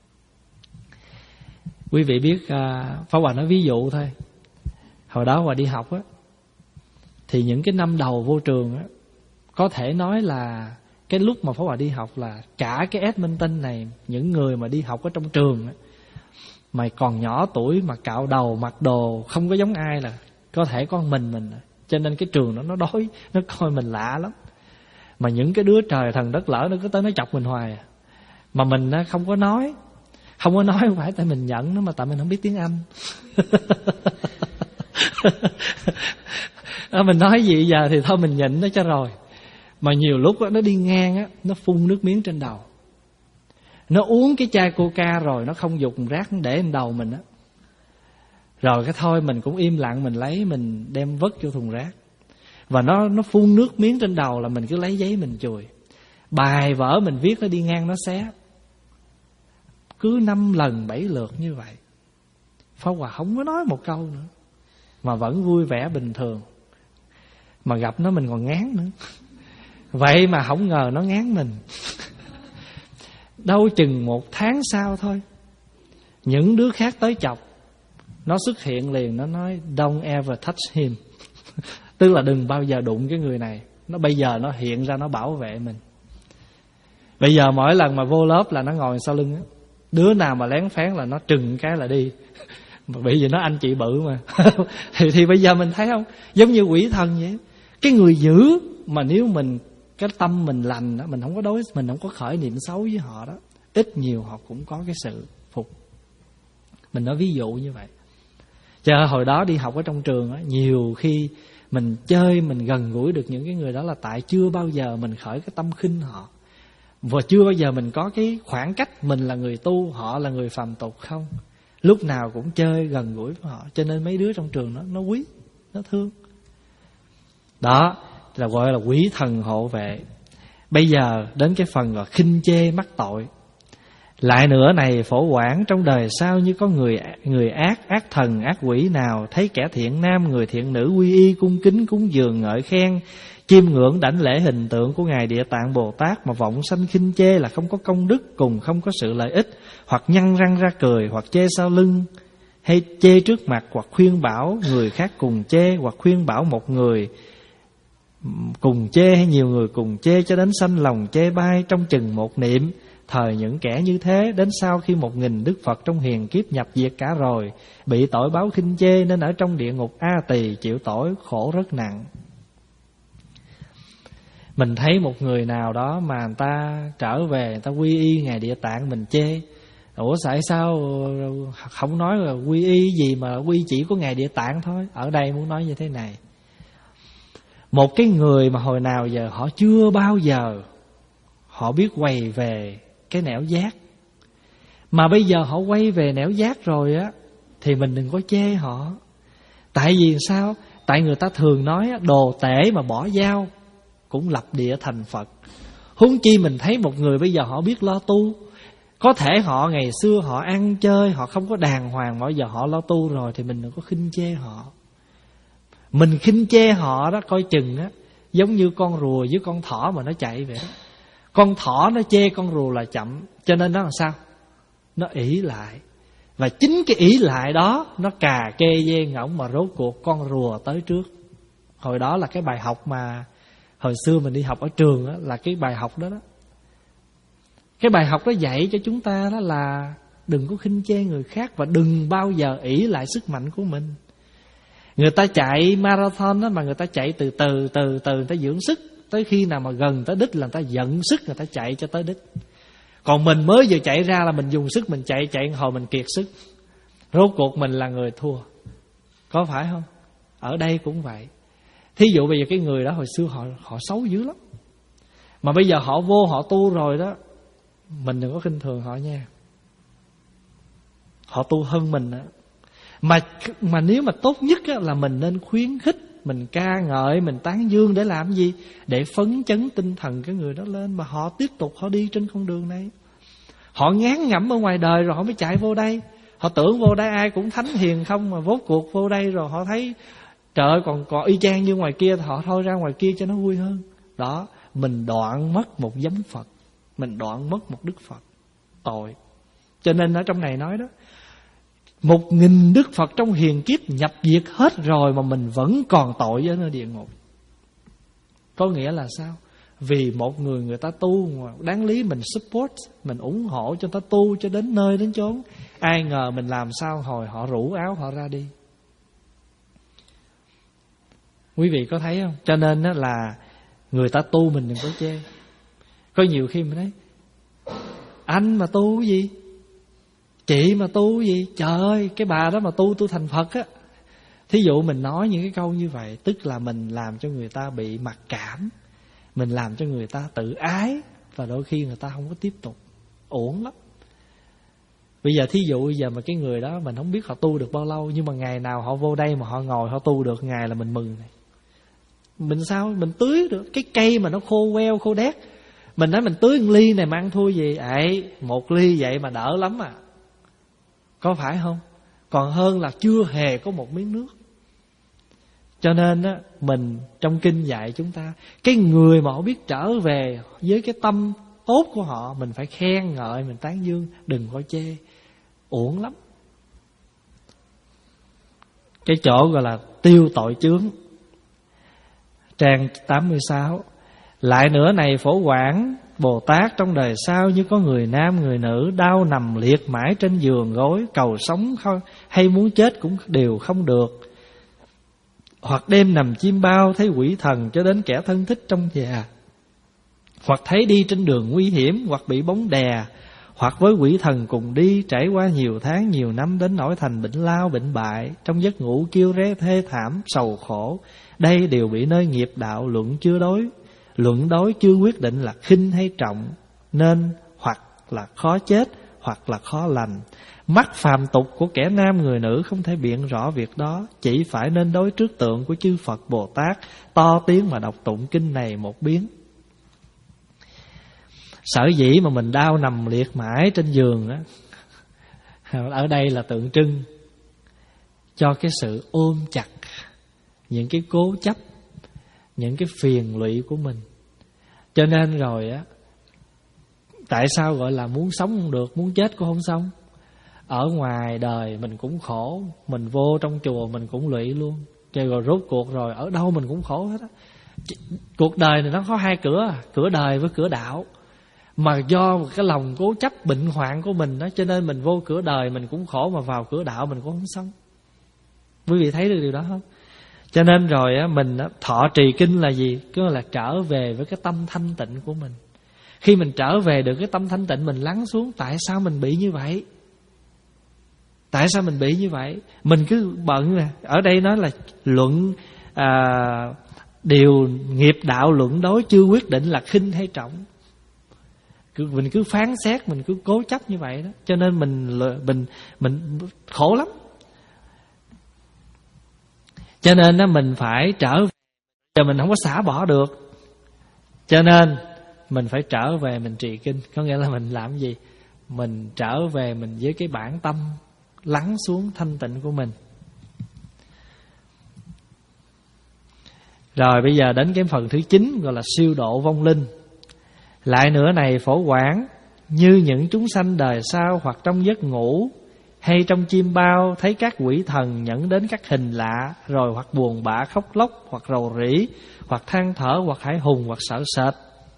Quý vị biết, Pháp Hòa nói ví dụ thôi. Hồi đó Hòa đi học á, thì những cái năm đầu vô trường á, có thể nói là cái lúc mà Pháp Hòa đi học là cả cái Edmonton này, những người mà đi học ở trong trường á, mày còn nhỏ tuổi mà cạo đầu mặc đồ không có giống ai, là có thể có mình mình. Cho nên cái trường đó nó đối, nó coi mình lạ lắm. Mà những cái đứa trời thần đất lỡ nó cứ tới nó chọc mình hoài à. Mà mình không có nói. Không có nói không phải tại mình giận nó, mà tại mình không biết tiếng Anh. Mình nói gì giờ thì thôi mình nhịn nó cho rồi. Mà nhiều lúc đó, nó đi ngang á, nó phun nước miếng trên đầu. Nó uống cái chai coca rồi nó không dùng rác, nó để trên đầu mình á. Rồi cái thôi mình cũng im lặng, mình lấy, mình đem vứt vô thùng rác. Và nó nó phun nước miếng trên đầu là mình cứ lấy giấy mình chùi. Bài vở mình viết nó đi ngang nó xé. Cứ năm lần bảy lượt như vậy. Pháp Hòa không có nói một câu nữa, mà vẫn vui vẻ bình thường. Mà gặp nó mình còn ngán nữa. Vậy mà không ngờ nó ngán mình. Đâu chừng một tháng sau thôi, những đứa khác tới chọc, nó xuất hiện liền, nó nói don't ever touch him. Tức là đừng bao giờ đụng cái người này. Nó bây giờ nó hiện ra nó bảo vệ mình. Bây giờ mỗi lần mà vô lớp là nó ngồi sau lưng á. Đứa nào mà lén phén là nó trừng cái là đi. Bởi vì nó anh chị bự mà. thì, thì bây giờ mình thấy không, giống như quỷ thần vậy. Cái người dữ mà nếu mình cái tâm mình lành đó, mình không có đối, mình không có khởi niệm xấu với họ đó, ít nhiều họ cũng có cái sự phục. Mình nói ví dụ như vậy. Chờ hồi đó đi học ở trong trường á, nhiều khi mình chơi, mình gần gũi được những cái người đó là tại chưa bao giờ mình khởi cái tâm khinh họ, và chưa bao giờ mình có cái khoảng cách mình là người tu, họ là người phàm tục không. Lúc nào cũng chơi gần gũi với họ, cho nên mấy đứa trong trường nó nó quý, nó thương. Đó là gọi là quỷ thần hộ vệ. Bây giờ đến cái phần là khinh chê mắc tội. Lại nữa này phổ quản, trong đời sau như có người người ác, ác thần, ác quỷ nào thấy kẻ thiện nam, người thiện nữ quy y cung kính cúng dường ngợi khen, chiêm ngưỡng đảnh lễ hình tượng của Ngài Địa Tạng Bồ Tát mà vọng sanh khinh chê là không có công đức, cùng không có sự lợi ích, hoặc nhăn răng ra cười, hoặc chê sau lưng, hay chê trước mặt, hoặc khuyên bảo người khác cùng chê, hoặc khuyên bảo một người cùng chê hay nhiều người cùng chê, cho đến sanh lòng chê bai trong chừng một niệm. Thời những kẻ như thế, đến sau khi một nghìn Đức Phật trong hiền kiếp nhập diệt cả rồi, bị tội báo khinh chê, nên ở trong địa ngục A Tỳ chịu tội khổ rất nặng. Mình thấy một người nào đó mà người ta trở về, người ta quy y Ngài Địa Tạng, mình chê. Ủa tại sao không nói là quy y gì mà quy chỉ có Ngài Địa Tạng thôi? Ở đây muốn nói như thế này, Một cái người mà hồi nào giờ họ chưa bao giờ họ biết quay về cái nẻo giác, mà bây giờ họ quay về nẻo giác rồi á, thì mình đừng có chê họ. Tại vì sao? Tại người ta thường nói đồ tể mà bỏ dao cũng lập địa thành Phật. Huống chi mình thấy một người bây giờ họ biết lo tu. Có thể họ ngày xưa họ ăn chơi, họ không có đàng hoàng, mà bây giờ họ lo tu rồi, thì mình đừng có khinh chê họ. Mình khinh chê họ đó, coi chừng á, giống như con rùa với con thỏ mà nó chạy vậy đó. Con thỏ nó chê con rùa là chậm, cho nên nó làm sao? Nó ỷ lại. Và chính cái ỷ lại đó, nó cà kê dê ngỗng, mà rốt cuộc con rùa tới trước. Hồi đó là cái bài học mà hồi xưa mình đi học ở trường đó, là cái bài học đó đó. Cái bài học đó dạy cho chúng ta đó là đừng có khinh chê người khác, và đừng bao giờ ỷ lại sức mạnh của mình. Người ta chạy marathon đó, mà người ta chạy từ từ từ từ người ta dưỡng sức, tới khi nào mà gần tới đích là người ta dẫn sức, người ta chạy cho tới đích. Còn mình mới vừa chạy ra là mình dùng sức, mình chạy chạy hồi mình kiệt sức, rốt cuộc mình là người thua. Có phải không? Ở đây cũng vậy. Thí dụ bây giờ cái người đó hồi xưa họ họ xấu dữ lắm, mà bây giờ họ vô họ tu rồi đó, mình đừng có khinh thường họ nha. Họ tu hơn mình đó. Mà mà nếu mà tốt nhất á, là mình nên khuyến khích, mình ca ngợi, mình tán dương. Để làm gì? Để phấn chấn tinh thần cái người đó lên, mà họ tiếp tục họ đi trên con đường này. Họ ngán ngẩm ở ngoài đời rồi họ mới chạy vô đây. Họ tưởng vô đây ai cũng thánh hiền không, mà vốt cuộc vô đây rồi họ thấy trời ơi, còn, còn y chang như ngoài kia, họ thôi ra ngoài kia cho nó vui hơn. Đó, mình đoạn mất một giống Phật, mình đoạn mất một Đức Phật. Tội. Cho nên ở trong này nói đó, một nghìn Đức Phật trong hiền kiếp nhập diệt hết rồi, mà mình vẫn còn tội với nơi địa ngục. Có nghĩa là sao? Vì một người người ta tu mà đáng lý mình support, mình ủng hộ cho ta tu cho đến nơi đến chốn. Ai ngờ mình làm sao hồi họ rủ áo họ ra đi. Quý vị có thấy không? Cho nên đó là người ta tu mình đừng có chê. Có nhiều khi mình nói anh mà tu cái gì, chị mà tu cái gì, trời ơi cái bà đó mà tu tu thành Phật á. Thí dụ mình nói những cái câu như vậy, tức là mình làm cho người ta bị mặc cảm, mình làm cho người ta tự ái, và đôi khi người ta không có tiếp tục. Uổng lắm. Bây giờ thí dụ bây giờ mà cái người đó mình không biết họ tu được bao lâu, nhưng mà ngày nào họ vô đây mà họ ngồi họ tu được ngày là mình mừng này. Mình sao? Mình tưới được cái cây mà nó khô queo khô đét. Mình nói mình tưới một ly này mà ăn thua gì. Ấy, một ly vậy mà đỡ lắm à. Có phải không? Còn hơn là chưa hề có một miếng nước. Cho nên á, mình trong kinh dạy chúng ta, cái người mà họ biết trở về với cái tâm tốt của họ, mình phải khen ngợi, mình tán dương, đừng có chê. Uổng lắm. Cái chỗ gọi là tiêu tội chướng, trang tám mươi sáu. Lại nữa này Phổ Quảng Bồ Tát, trong đời sau như có người nam người nữ đau nằm liệt mãi trên giường gối, cầu sống không, hay muốn chết cũng đều không được. Hoặc đêm nằm chim bao thấy quỷ thần cho đến kẻ thân thích trong nhà, hoặc thấy đi trên đường nguy hiểm, hoặc bị bóng đè, hoặc với quỷ thần cùng đi, trải qua nhiều tháng nhiều năm đến nỗi thành bệnh lao bệnh bại, trong giấc ngủ kêu ré thê thảm sầu khổ. Đây đều bị nơi nghiệp đạo luận chưa đối luận đối chưa quyết định là khinh hay trọng, nên hoặc là khó chết hoặc là khó lành. Mắt phàm tục của kẻ nam người nữ không thể biện rõ việc đó, chỉ phải nên đối trước tượng của chư Phật Bồ Tát, to tiếng mà đọc tụng kinh này một biến. Sở dĩ mà mình đau nằm liệt mãi trên giường á, ở đây là tượng trưng cho cái sự ôm chặt những cái cố chấp, những cái phiền lụy của mình. Cho nên rồi á, tại sao gọi là muốn sống không được, muốn chết cũng không xong. Ở ngoài đời mình cũng khổ, mình vô trong chùa mình cũng lụy luôn. Rồi, rồi rốt cuộc rồi ở đâu mình cũng khổ hết á. Cuộc đời này nó có hai cửa, cửa đời với cửa đạo. Mà do cái lòng cố chấp bệnh hoạn của mình đó, cho nên mình vô cửa đời mình cũng khổ, mà vào cửa đạo mình cũng không xong. Quý vị thấy được điều đó không? Cho nên rồi á, mình á, thọ trì kinh là gì? Cứ là trở về với cái tâm thanh tịnh của mình. Khi mình trở về được cái tâm thanh tịnh, mình lắng xuống. Tại sao mình bị như vậy? Tại sao mình bị như vậy? Mình cứ bận nè. Ở đây nói là luận à, Điều nghiệp đạo luận đối chưa quyết định là khinh hay trọng. Mình cứ phán xét, mình cứ cố chấp như vậy đó, cho nên mình mình mình khổ lắm. Cho nên đó mình phải trở về, giờ mình không có xả bỏ được, cho nên mình phải trở về mình trì kinh. Có nghĩa là mình làm gì? Mình trở về mình với cái bản tâm lắng xuống thanh tịnh của mình. Rồi bây giờ đến cái phần thứ chín, gọi là siêu độ vong linh. Lại nữa này Phổ Quảng, như những chúng sanh đời sau hoặc trong giấc ngủ hay trong chim bao, thấy các quỷ thần nhẫn đến các hình lạ, rồi hoặc buồn bã khóc lóc, hoặc rầu rĩ, hoặc than thở, hoặc hãi hùng, hoặc sợ sệt.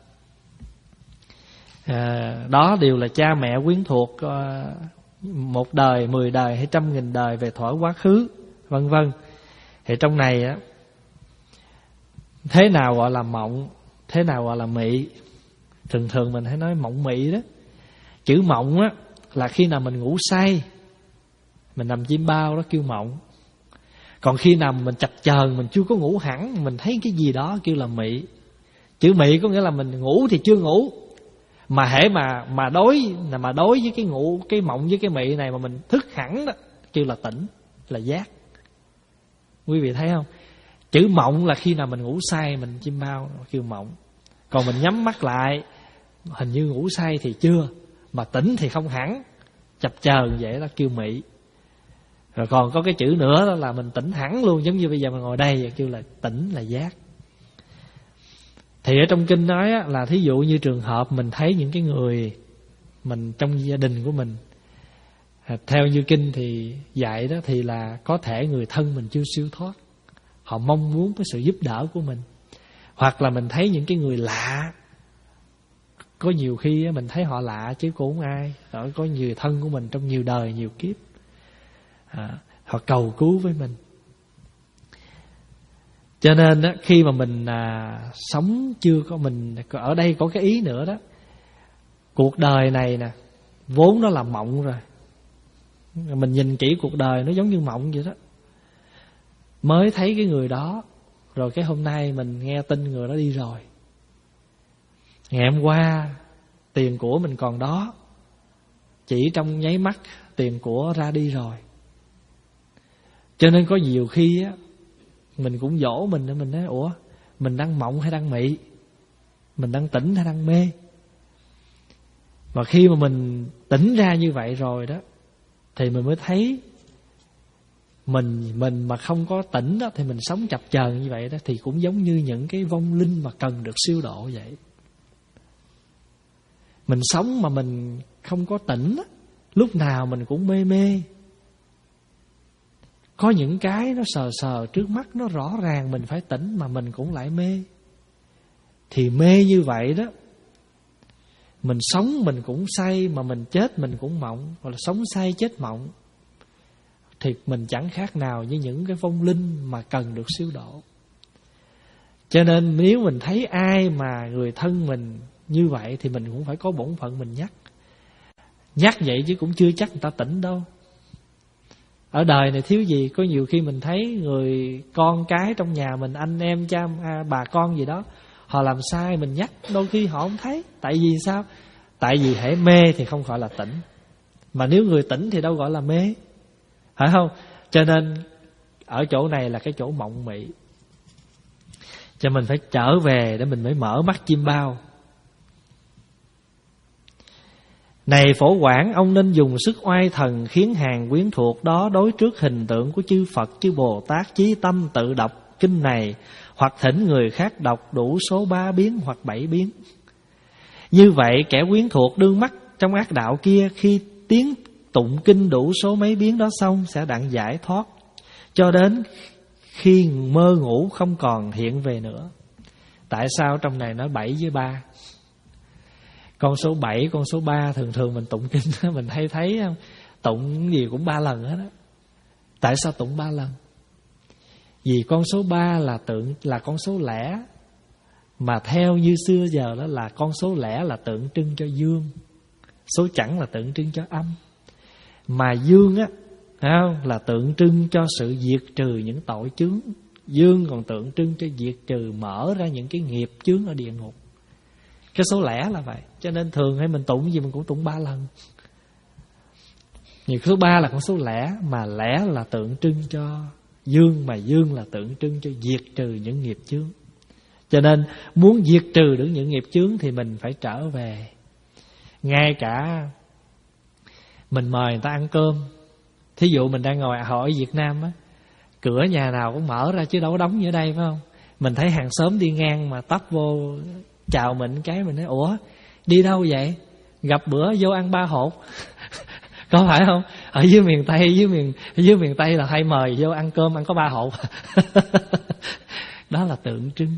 À, đó đều là cha mẹ quyến thuộc à, một đời, mười đời hay trăm nghìn đời về thuở quá khứ, vân vân. Thì trong này á, thế nào gọi là mộng, thế nào gọi là mị? Thường thường mình hay nói mộng mị đó. Chữ mộng á là khi nào mình ngủ say, mình nằm chim bao đó kêu mộng. Còn khi nào mình chập chờn, mình chưa có ngủ hẳn, mình thấy cái gì đó kêu là mị. Chữ mị có nghĩa là mình ngủ thì chưa ngủ, mà hễ mà mà đối là mà đối với cái ngủ, cái mộng với cái mị này mà mình thức hẳn đó, kêu là tỉnh, là giác. Quý vị thấy không? Chữ mộng là khi nào mình ngủ say, mình chim bao kêu mộng. Còn mình nhắm mắt lại, hình như ngủ say thì chưa, mà tỉnh thì không hẳn, chập chờn vậy đó kêu mị. Rồi còn có cái chữ nữa đó là mình tỉnh hẳn luôn, giống như bây giờ mình ngồi đây kêu là tỉnh, là giác. Thì ở trong kinh nói á, là thí dụ như trường hợp mình thấy những cái người mình trong gia đình của mình, theo như kinh thì dạy đó, thì là có thể người thân mình chưa siêu thoát, họ mong muốn cái sự giúp đỡ của mình. Hoặc là mình thấy những cái người lạ, có nhiều khi mình thấy họ lạ chứ cũng không ai, họ có người thân của mình trong nhiều đời nhiều kiếp, à, họ cầu cứu với mình. Cho nên á, khi mà mình à, sống chưa có, mình ở đây có cái ý nữa đó, cuộc đời này nè vốn nó là mộng rồi. Mình nhìn kỹ cuộc đời nó giống như mộng vậy đó. Mới thấy cái người đó, rồi cái hôm nay mình nghe tin người đó đi rồi. Ngày hôm qua tiền của mình còn đó, chỉ trong nháy mắt tiền của ra đi rồi. Cho nên có nhiều khi á, mình cũng dỗ mình, mình nói ủa, mình đang mộng hay đang mị? Mình đang tỉnh hay đang mê? Và khi mà mình tỉnh ra như vậy rồi đó, thì mình mới thấy Mình mình mà không có tỉnh đó, thì mình sống chập chờn như vậy đó, thì cũng giống như những cái vong linh mà cần được siêu độ vậy. Mình sống mà mình không có tỉnh đó, lúc nào mình cũng mê mê. Có những cái nó sờ sờ trước mắt, nó rõ ràng mình phải tỉnh mà mình cũng lại mê. Thì mê như vậy đó, mình sống mình cũng say, mà mình chết mình cũng mộng, hoặc là sống say chết mộng, thì mình chẳng khác nào với những cái vong linh mà cần được siêu độ. Cho nên nếu mình thấy ai mà người thân mình như vậy, thì mình cũng phải có bổn phận mình nhắc. Nhắc vậy chứ cũng chưa chắc người ta tỉnh đâu. Ở đời này thiếu gì, có nhiều khi mình thấy người con cái trong nhà mình, anh em cha bà con gì đó, họ làm sai mình nhắc, đôi khi họ không thấy. Tại vì sao? Tại vì hễ mê thì không gọi là tỉnh, mà nếu người tỉnh thì đâu gọi là mê, phải không? Cho nên ở chỗ này là cái chỗ mộng mị, cho mình phải trở về để mình mới mở mắt chim bao. Này Phổ Quảng, ông nên dùng sức oai thần khiến hàng quyến thuộc đó đối trước hình tượng của chư Phật, chư Bồ Tát chí tâm tự đọc kinh này, hoặc thỉnh người khác đọc đủ số ba biến hoặc bảy biến. Như vậy kẻ quyến thuộc đương mắc trong ác đạo kia, khi tiếng tụng kinh đủ số mấy biến đó xong, sẽ đặng giải thoát, cho đến khi mơ ngủ không còn hiện về nữa. Tại sao trong này nói bảy với ba? Con số bảy, con số ba, thường thường mình tụng kinh mình hay thấy không? Tụng gì cũng ba lần hết á. Tại sao tụng ba lần? Vì con số ba là tượng là con số lẻ, mà theo như xưa giờ đó là con số lẻ là tượng trưng cho dương, số chẵn là tượng trưng cho âm. Mà dương á, thấy không? Là tượng trưng cho sự diệt trừ những tội chướng dương còn tượng trưng cho diệt trừ, mở ra những cái nghiệp chướng ở địa ngục. Cái số lẻ là vậy. Cho nên thường hay mình tụng gì mình cũng tụng ba lần. Nhiều số ba là con số lẻ, mà lẻ là tượng trưng cho dương, mà dương là tượng trưng cho diệt trừ những nghiệp chướng. Cho nên muốn diệt trừ được những nghiệp chướng thì mình phải trở về. Ngay cả mình mời người ta ăn cơm, thí dụ mình đang ngồi hỏi ở Việt Nam á, cửa nhà nào cũng mở ra chứ đâu có đóng như ở đây, phải không? Mình thấy hàng xóm đi ngang mà tấp vô chào mình cái, mình nói ủa đi đâu vậy? Gặp bữa vô ăn ba hột. Có phải không? Ở dưới miền Tây, dưới miền dưới miền Tây là hay mời vô ăn cơm ăn có ba hột. Đó là tượng trưng,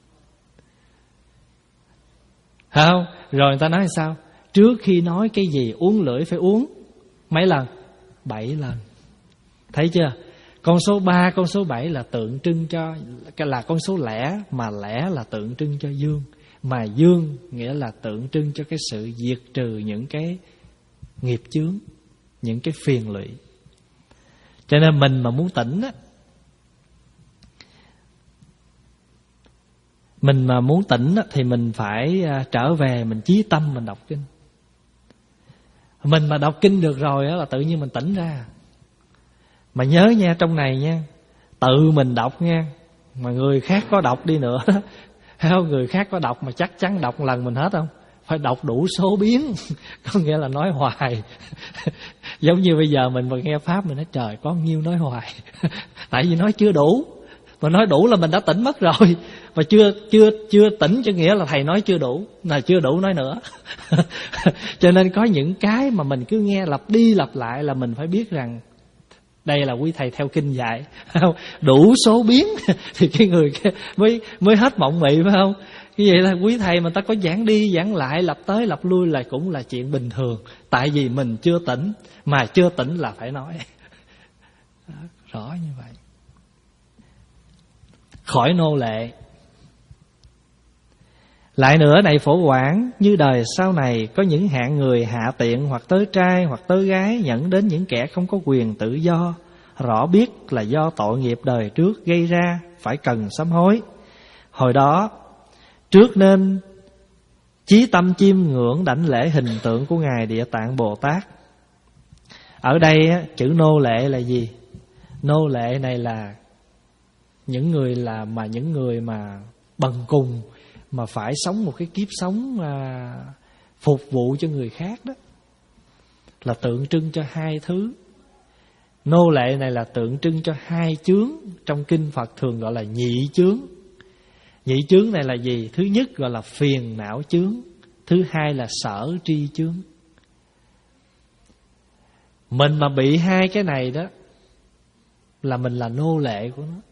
phải không? Rồi người ta nói sao? Trước khi nói cái gì uống lưỡi phải uống mấy lần? Bảy lần. Thấy chưa? Con số ba, con số bảy là tượng trưng cho, là con số lẻ, mà lẻ là tượng trưng cho dương, mà dương nghĩa là tượng trưng cho cái sự diệt trừ những cái nghiệp chướng, những cái phiền lụy. Cho nên mình mà muốn tỉnh á, mình mà muốn tỉnh á, thì mình phải trở về, mình chí tâm mình đọc kinh. Mình mà đọc kinh được rồi á là tự nhiên mình tỉnh ra. Mà nhớ nha, trong này nha, tự mình đọc nha, mà người khác có đọc đi nữa đó, hay không? Người khác có đọc mà chắc chắn đọc một lần mình hết không? Phải đọc đủ số biến. Có nghĩa là nói hoài. Giống như bây giờ mình mà nghe Pháp mình nói trời có nhiêu nói hoài. Tại vì nói chưa đủ. Mà nói đủ là mình đã tỉnh mất rồi. Mà chưa chưa chưa tỉnh cho nghĩa là thầy nói chưa đủ, là chưa đủ nói nữa. Cho nên có những cái mà mình cứ nghe lặp đi lặp lại là mình phải biết rằng đây là quý thầy theo kinh dạy. Đủ số biến thì cái người mới mới hết mộng mị, phải không? Như vậy là quý thầy mà ta có giảng đi giảng lại, lặp tới lặp lui là cũng là chuyện bình thường. Tại vì mình chưa tỉnh, mà chưa tỉnh là phải nói. Đó, rõ như vậy. Khỏi nô lệ. Lại nữa này phổ quản, như đời sau này có những hạng người hạ tiện hoặc tới trai hoặc tới gái dẫn đến những kẻ không có quyền tự do, rõ biết là do tội nghiệp đời trước gây ra, phải cần sám hối. Hồi đó trước nên chí tâm chiêm ngưỡng đảnh lễ hình tượng của Ngài Địa Tạng Bồ Tát. Ở đây chữ nô lệ là gì? Nô lệ này là những người là mà những người mà bần cùng, mà phải sống một cái kiếp sống à, phục vụ cho người khác đó, là tượng trưng cho hai thứ. Nô lệ này là tượng trưng cho hai chướng, trong kinh Phật thường gọi là nhị chướng. Nhị chướng này là gì? Thứ nhất gọi là phiền não chướng, thứ hai là sở tri chướng. Mình mà bị hai cái này đó là mình là nô lệ của nó.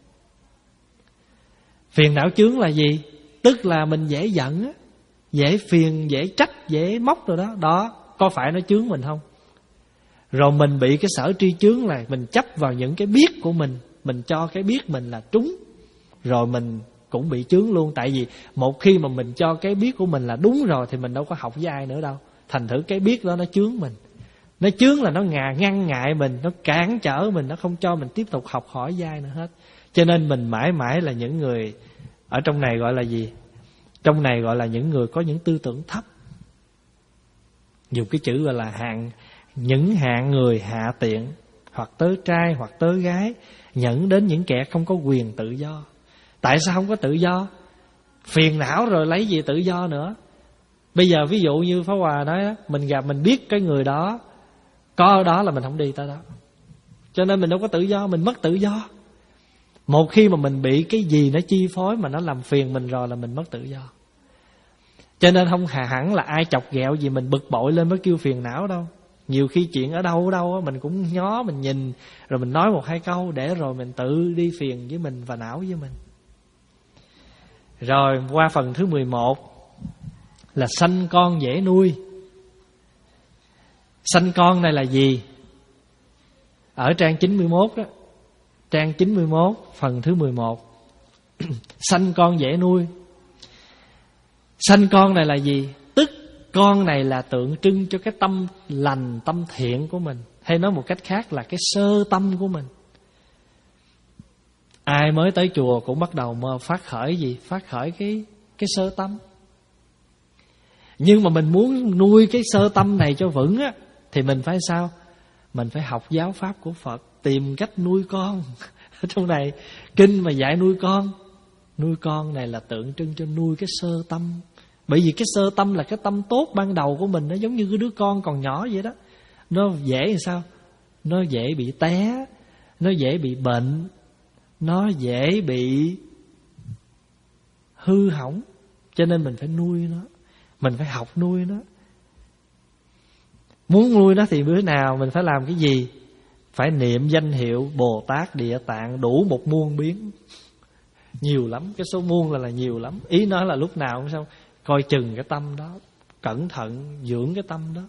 Phiền não chướng là gì? Tức là mình dễ giận, dễ phiền, dễ trách, dễ móc rồi đó. Đó, có phải nó chướng mình không? Rồi mình bị cái sở tri chướng là mình chấp vào những cái biết của mình, mình cho cái biết mình là trúng, rồi mình cũng bị chướng luôn. Tại vì một khi mà mình cho cái biết của mình là đúng rồi thì mình đâu có học với ai nữa đâu. Thành thử cái biết đó nó chướng mình. Nó chướng là nó ngà ngăn ngại mình, nó cản trở mình, nó không cho mình tiếp tục học hỏi với ai nữa hết. Cho nên mình mãi mãi là những người, ở trong này gọi là gì? Trong này gọi là những người có những tư tưởng thấp. Dùng cái chữ gọi là hạng, những hạng người hạ tiện, hoặc tới trai hoặc tới gái, dẫn đến những kẻ không có quyền tự do. Tại sao không có tự do? Phiền não rồi lấy gì tự do nữa? Bây giờ ví dụ như Pháp Hòa nói đó, mình gặp mình biết cái người đó có ở đó là mình không đi tới đó. Cho nên mình đâu có tự do, mình mất tự do. Một khi mà mình bị cái gì nó chi phối mà nó làm phiền mình rồi là mình mất tự do. Cho nên không hẳn là ai chọc ghẹo gì mình bực bội lên mới kêu phiền não đâu. Nhiều khi chuyện ở đâu ở đâu mình cũng nhó, mình nhìn rồi mình nói một hai câu để rồi mình tự đi phiền với mình và não với mình. Rồi qua phần thứ mười một là sanh con dễ nuôi. Sanh con này là gì? Ở trang chín mươi mốt đó, trang chín mươi mốt phần thứ mười một. Sanh con dễ nuôi. Sanh con này là gì? Tức con này là tượng trưng cho cái tâm lành, tâm thiện của mình. Hay nói một cách khác là cái sơ tâm của mình. Ai mới tới chùa cũng bắt đầu mơ phát khởi gì? Phát khởi cái cái sơ tâm. Nhưng mà mình muốn nuôi cái sơ tâm này cho vững á, thì mình phải sao? Mình phải học giáo pháp của Phật, tìm cách nuôi con. Ở trong này kinh mà dạy nuôi con. Nuôi con này là tượng trưng cho nuôi cái sơ tâm. Bởi vì cái sơ tâm là cái tâm tốt ban đầu của mình. Nó giống như cái đứa con còn nhỏ vậy đó. Nó dễ làm sao? Nó dễ bị té, nó dễ bị bệnh, nó dễ bị hư hỏng. Cho nên mình phải nuôi nó, mình phải học nuôi nó. Muốn nuôi nó thì bữa nào mình phải làm cái gì? Phải niệm danh hiệu Bồ Tát Địa Tạng đủ một muôn biến. Nhiều lắm, cái số muôn là, là nhiều lắm. Ý nói là lúc nào cũng sao? Coi chừng cái tâm đó, cẩn thận dưỡng cái tâm đó.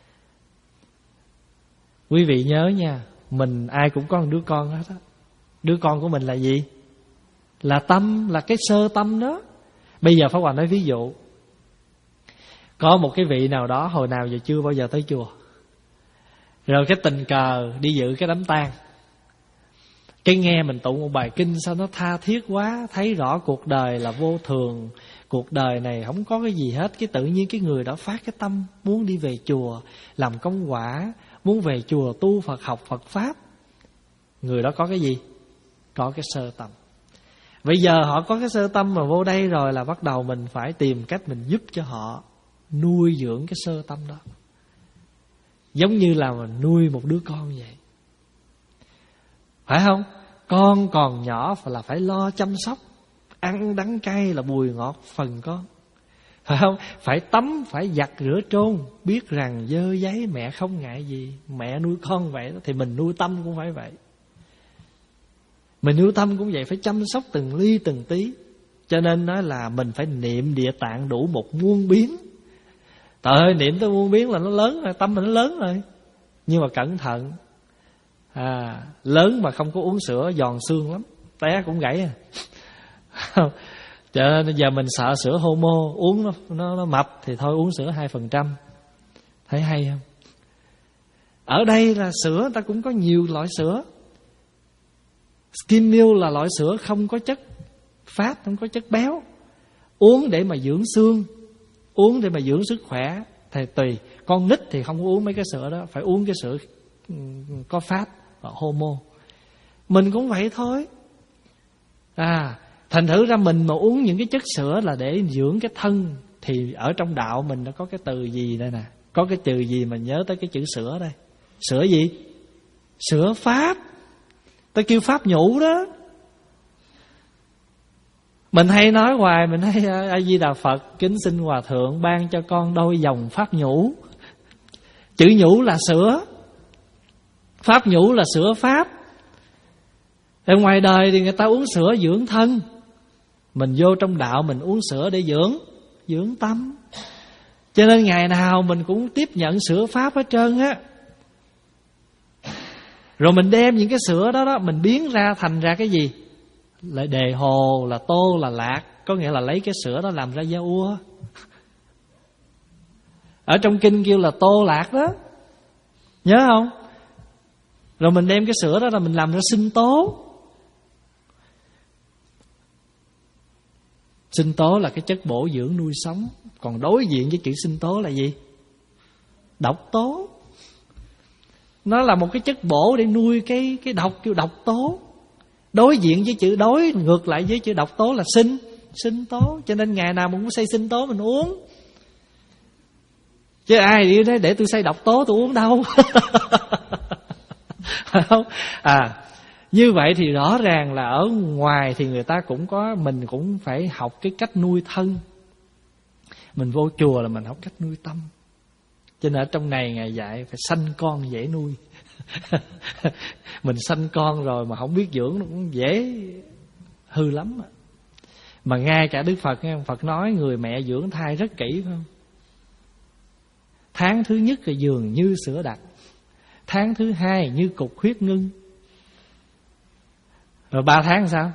Quý vị nhớ nha, mình ai cũng có một đứa con hết á. Đứa con của mình là gì? Là tâm, là cái sơ tâm đó. Bây giờ Pháp Hòa nói ví dụ. Có một cái vị nào đó hồi nào giờ chưa bao giờ tới chùa, rồi cái tình cờ đi dự cái đám tang. Cái nghe mình tụng một bài kinh sao nó tha thiết quá, thấy rõ cuộc đời là vô thường, cuộc đời này không có cái gì hết. Cái tự nhiên cái người đó phát cái tâm muốn đi về chùa làm công quả, muốn về chùa tu Phật, học Phật Pháp. Người đó có cái gì? Có cái sơ tâm. Bây giờ họ có cái sơ tâm mà vô đây rồi, là bắt đầu mình phải tìm cách mình giúp cho họ nuôi dưỡng cái sơ tâm đó. Giống như là mình nuôi một đứa con vậy, phải không? Con còn nhỏ là phải lo chăm sóc, ăn đắng cay là bùi ngọt phần con, phải không? Phải tắm, phải giặt rửa trôn, biết rằng dơ giấy mẹ không ngại gì. Mẹ nuôi con vậy đó, thì mình nuôi tâm cũng phải vậy. Mình nuôi tâm cũng vậy, phải chăm sóc từng ly từng tí. Cho nên nói là mình phải niệm Địa Tạng đủ một muôn biến. Trời ơi, niệm tới muôn biến là nó lớn rồi, tâm mình nó lớn rồi. Nhưng mà cẩn thận, à, lớn mà không có uống sữa giòn xương lắm, té cũng gãy à. Cho nên giờ mình sợ sữa homo, uống nó, nó, nó mập thì thôi uống sữa hai phần trăm. Thấy hay không? Ở đây là sữa ta cũng có nhiều loại sữa. Skim Milk là loại sữa không có chất fat, không có chất béo. Uống để mà dưỡng xương, uống để mà dưỡng sức khỏe thì tùy. Con nít thì không có uống mấy cái sữa đó, phải uống cái sữa có fat và homo. Mình cũng vậy thôi. À, thành thử ra mình mà uống những cái chất sữa là để dưỡng cái thân, thì ở trong đạo mình đã có cái từ gì đây nè? Có cái từ gì mà nhớ tới cái chữ sữa đây? Sữa gì? Sữa Pháp. Ta kêu Pháp nhũ đó. Mình hay nói hoài, mình hay A Di Đà Phật kính xin Hòa Thượng ban cho con đôi dòng Pháp nhũ. Chữ nhũ là sữa, Pháp nhũ là sữa Pháp. Ở ngoài đời thì người ta uống sữa dưỡng thân, mình vô trong đạo mình uống sữa để dưỡng dưỡng tâm. Cho nên ngày nào mình cũng tiếp nhận sữa Pháp hết trơn á. Rồi mình đem những cái sữa đó đó, mình biến ra thành ra cái gì? Là đề hồ, là tô, là lạc. Có nghĩa là lấy cái sữa đó làm ra da ua. Ở trong kinh kêu là tô lạc đó, nhớ không? Rồi mình đem cái sữa đó là mình làm ra sinh tố. Sinh tố là cái chất bổ dưỡng nuôi sống. Còn đối diện với chữ sinh tố là gì? Độc tố. Nó là một cái chất bổ để nuôi cái, cái độc, kêu độc tố. Đối diện với chữ đối, ngược lại với chữ độc tố là sinh Sinh tố. Cho nên ngày nào mình cũng xay sinh tố mình uống. Chứ ai đi đấy để tôi xay độc tố tôi uống đâu. Phải không? À, như vậy thì rõ ràng là ở ngoài thì người ta cũng có, mình cũng phải học cái cách nuôi thân. Mình vô chùa là mình học cách nuôi tâm. Cho nên ở trong này Ngài dạy phải sanh con dễ nuôi. Mình sanh con rồi mà không biết dưỡng nó cũng dễ hư lắm. Mà ngay cả Đức Phật, Phật nói người mẹ dưỡng thai rất kỹ, phải không? Tháng thứ nhất là dường như sữa đặc, tháng thứ hai như cục huyết ngưng, rồi ba tháng sao?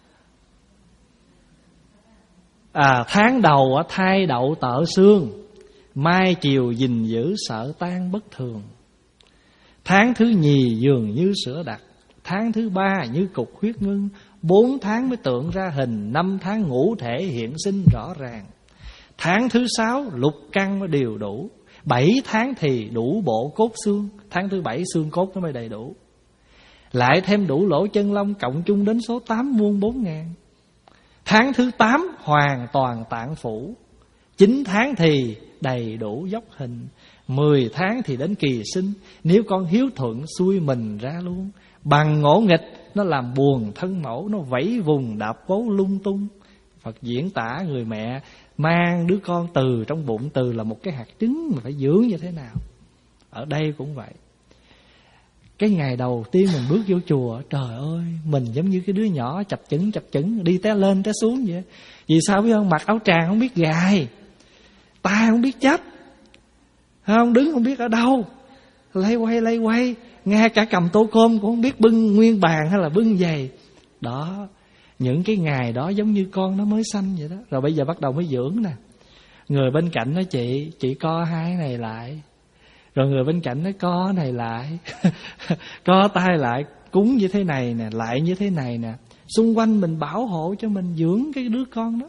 À, tháng đầu thai đậu tợ xương, mai chiều gìn giữ sợ tan bất thường. Tháng thứ nhì dường như sữa đặc, tháng thứ ba như cục huyết ngưng, Bốn tháng mới tượng ra hình, năm tháng ngũ thể hiện sinh rõ ràng. Tháng thứ sáu lục căn mới đều đủ. Bảy tháng thì đủ bộ cốt xương. Tháng thứ bảy xương cốt nó mới đầy đủ. Lại thêm đủ lỗ chân lông, cộng chung đến số tám muôn bốn ngàn. Tháng thứ tám hoàn toàn tạng phủ. Chín tháng thì đầy đủ dốc hình. Mười tháng thì đến kỳ sinh. Nếu con hiếu thuận xuôi mình ra luôn. Bằng ngỗ nghịch nó làm buồn thân mẫu, nó vẫy vùng đạp vố lung tung. Phật diễn tả người mẹ mang đứa con từ trong bụng, từ là một cái hạt trứng mà phải dưỡng như thế nào. Ở đây cũng vậy. Cái ngày đầu tiên mình bước vô chùa, trời ơi, mình giống như cái đứa nhỏ chập chững chập chững, đi té lên té xuống vậy. Vì sao biết không? Mặc áo tràng không biết gài, tay không biết chấp, không đứng không biết ở đâu, lay quay lay quay, ngay cả cầm tô cơm cũng không biết bưng nguyên bàn hay là bưng giày. Đó, những cái ngày đó giống như con nó mới sanh vậy đó. Rồi bây giờ bắt đầu mới dưỡng nè. Người bên cạnh nói chị, chị co hai này lại. Rồi người bên cạnh nói co này lại. Co tay lại, cúng như thế này nè, lại như thế này nè. Xung quanh mình bảo hộ cho mình dưỡng cái đứa con đó.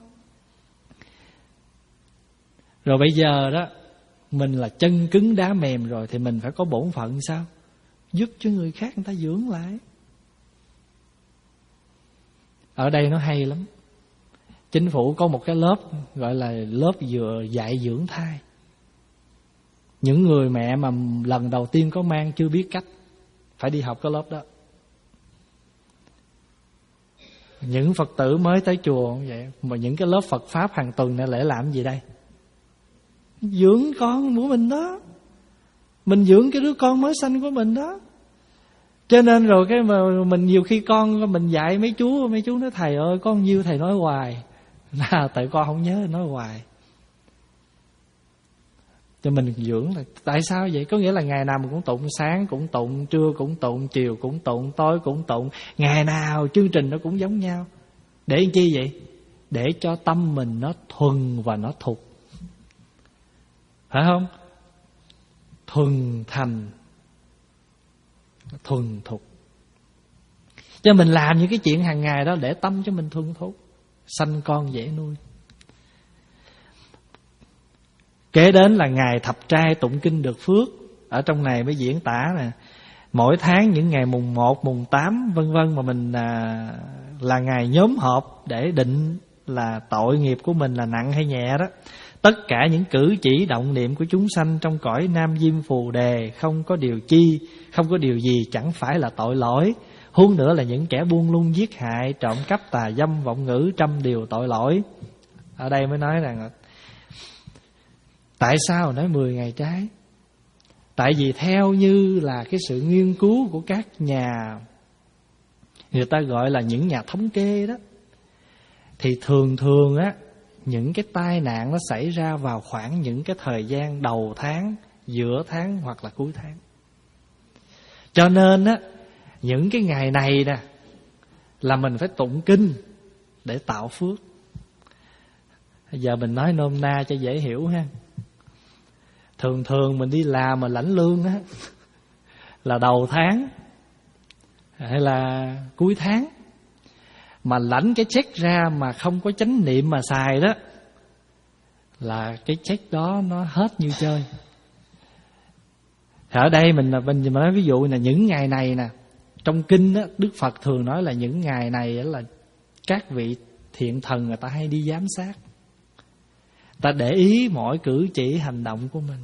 Rồi bây giờ đó, mình là chân cứng đá mềm rồi, thì mình phải có bổn phận sao? Giúp cho người khác người ta dưỡng lại. Ở đây nó hay lắm. Chính phủ có một cái lớp gọi là lớp vừa dạy dưỡng thai. Những người mẹ mà lần đầu tiên có mang chưa biết cách, phải đi học cái lớp đó. Những Phật tử mới tới chùa cũng vậy. Mà những cái lớp Phật Pháp hàng tuần này để làm gì đây? Dưỡng con của mình đó. Mình dưỡng cái đứa con mới sanh của mình đó. Cho nên rồi cái mà mình nhiều khi con mình dạy mấy chú, mấy chú nói thầy ơi con nhiêu thầy nói hoài. Nào tại con không nhớ nói hoài. Cho mình dưỡng là tại sao vậy? Có nghĩa là ngày nào mình cũng tụng, sáng cũng tụng, trưa cũng tụng, chiều cũng tụng, tối cũng tụng. Ngày nào chương trình nó cũng giống nhau. Để làm chi vậy? Để cho tâm mình nó thuần và nó thục. Phải không? Thuần thành, thuần thục. Cho mình làm những cái chuyện hàng ngày đó để tâm cho mình thuần thục, sanh con dễ nuôi. Kế đến là ngày thập trai tụng kinh được phước. Ở trong này mới diễn tả nè. Mỗi tháng những ngày mùng một, mùng tám vân vân mà mình à, là ngày nhóm họp để định là tội nghiệp của mình là nặng hay nhẹ đó. Tất cả những cử chỉ động niệm của chúng sanh trong cõi Nam Diêm Phù Đề không có điều chi, không có điều gì chẳng phải là tội lỗi. Huống nữa là những kẻ buông lung giết hại, trộm cắp, tà dâm, vọng ngữ trăm điều tội lỗi. Ở đây mới nói rằng tại sao nói mười ngày trái? Tại vì theo như là cái sự nghiên cứu của các nhà, người ta gọi là những nhà thống kê đó, thì thường thường á, những cái tai nạn nó xảy ra vào khoảng những cái thời gian đầu tháng, giữa tháng hoặc là cuối tháng. Cho nên á, những cái ngày này nè là mình phải tụng kinh để tạo phước. Giờ mình nói nôm na cho dễ hiểu ha. Thường thường mình đi làm mà lãnh lương á là đầu tháng hay là cuối tháng. Mà lãnh cái check ra mà không có chánh niệm mà xài đó là cái check đó nó hết như chơi. Ở đây mình mình nói ví dụ là những ngày này nè, trong kinh đó, Đức Phật thường nói là những ngày này là các vị thiện thần người ta hay đi giám sát, ta để ý mọi cử chỉ hành động của mình.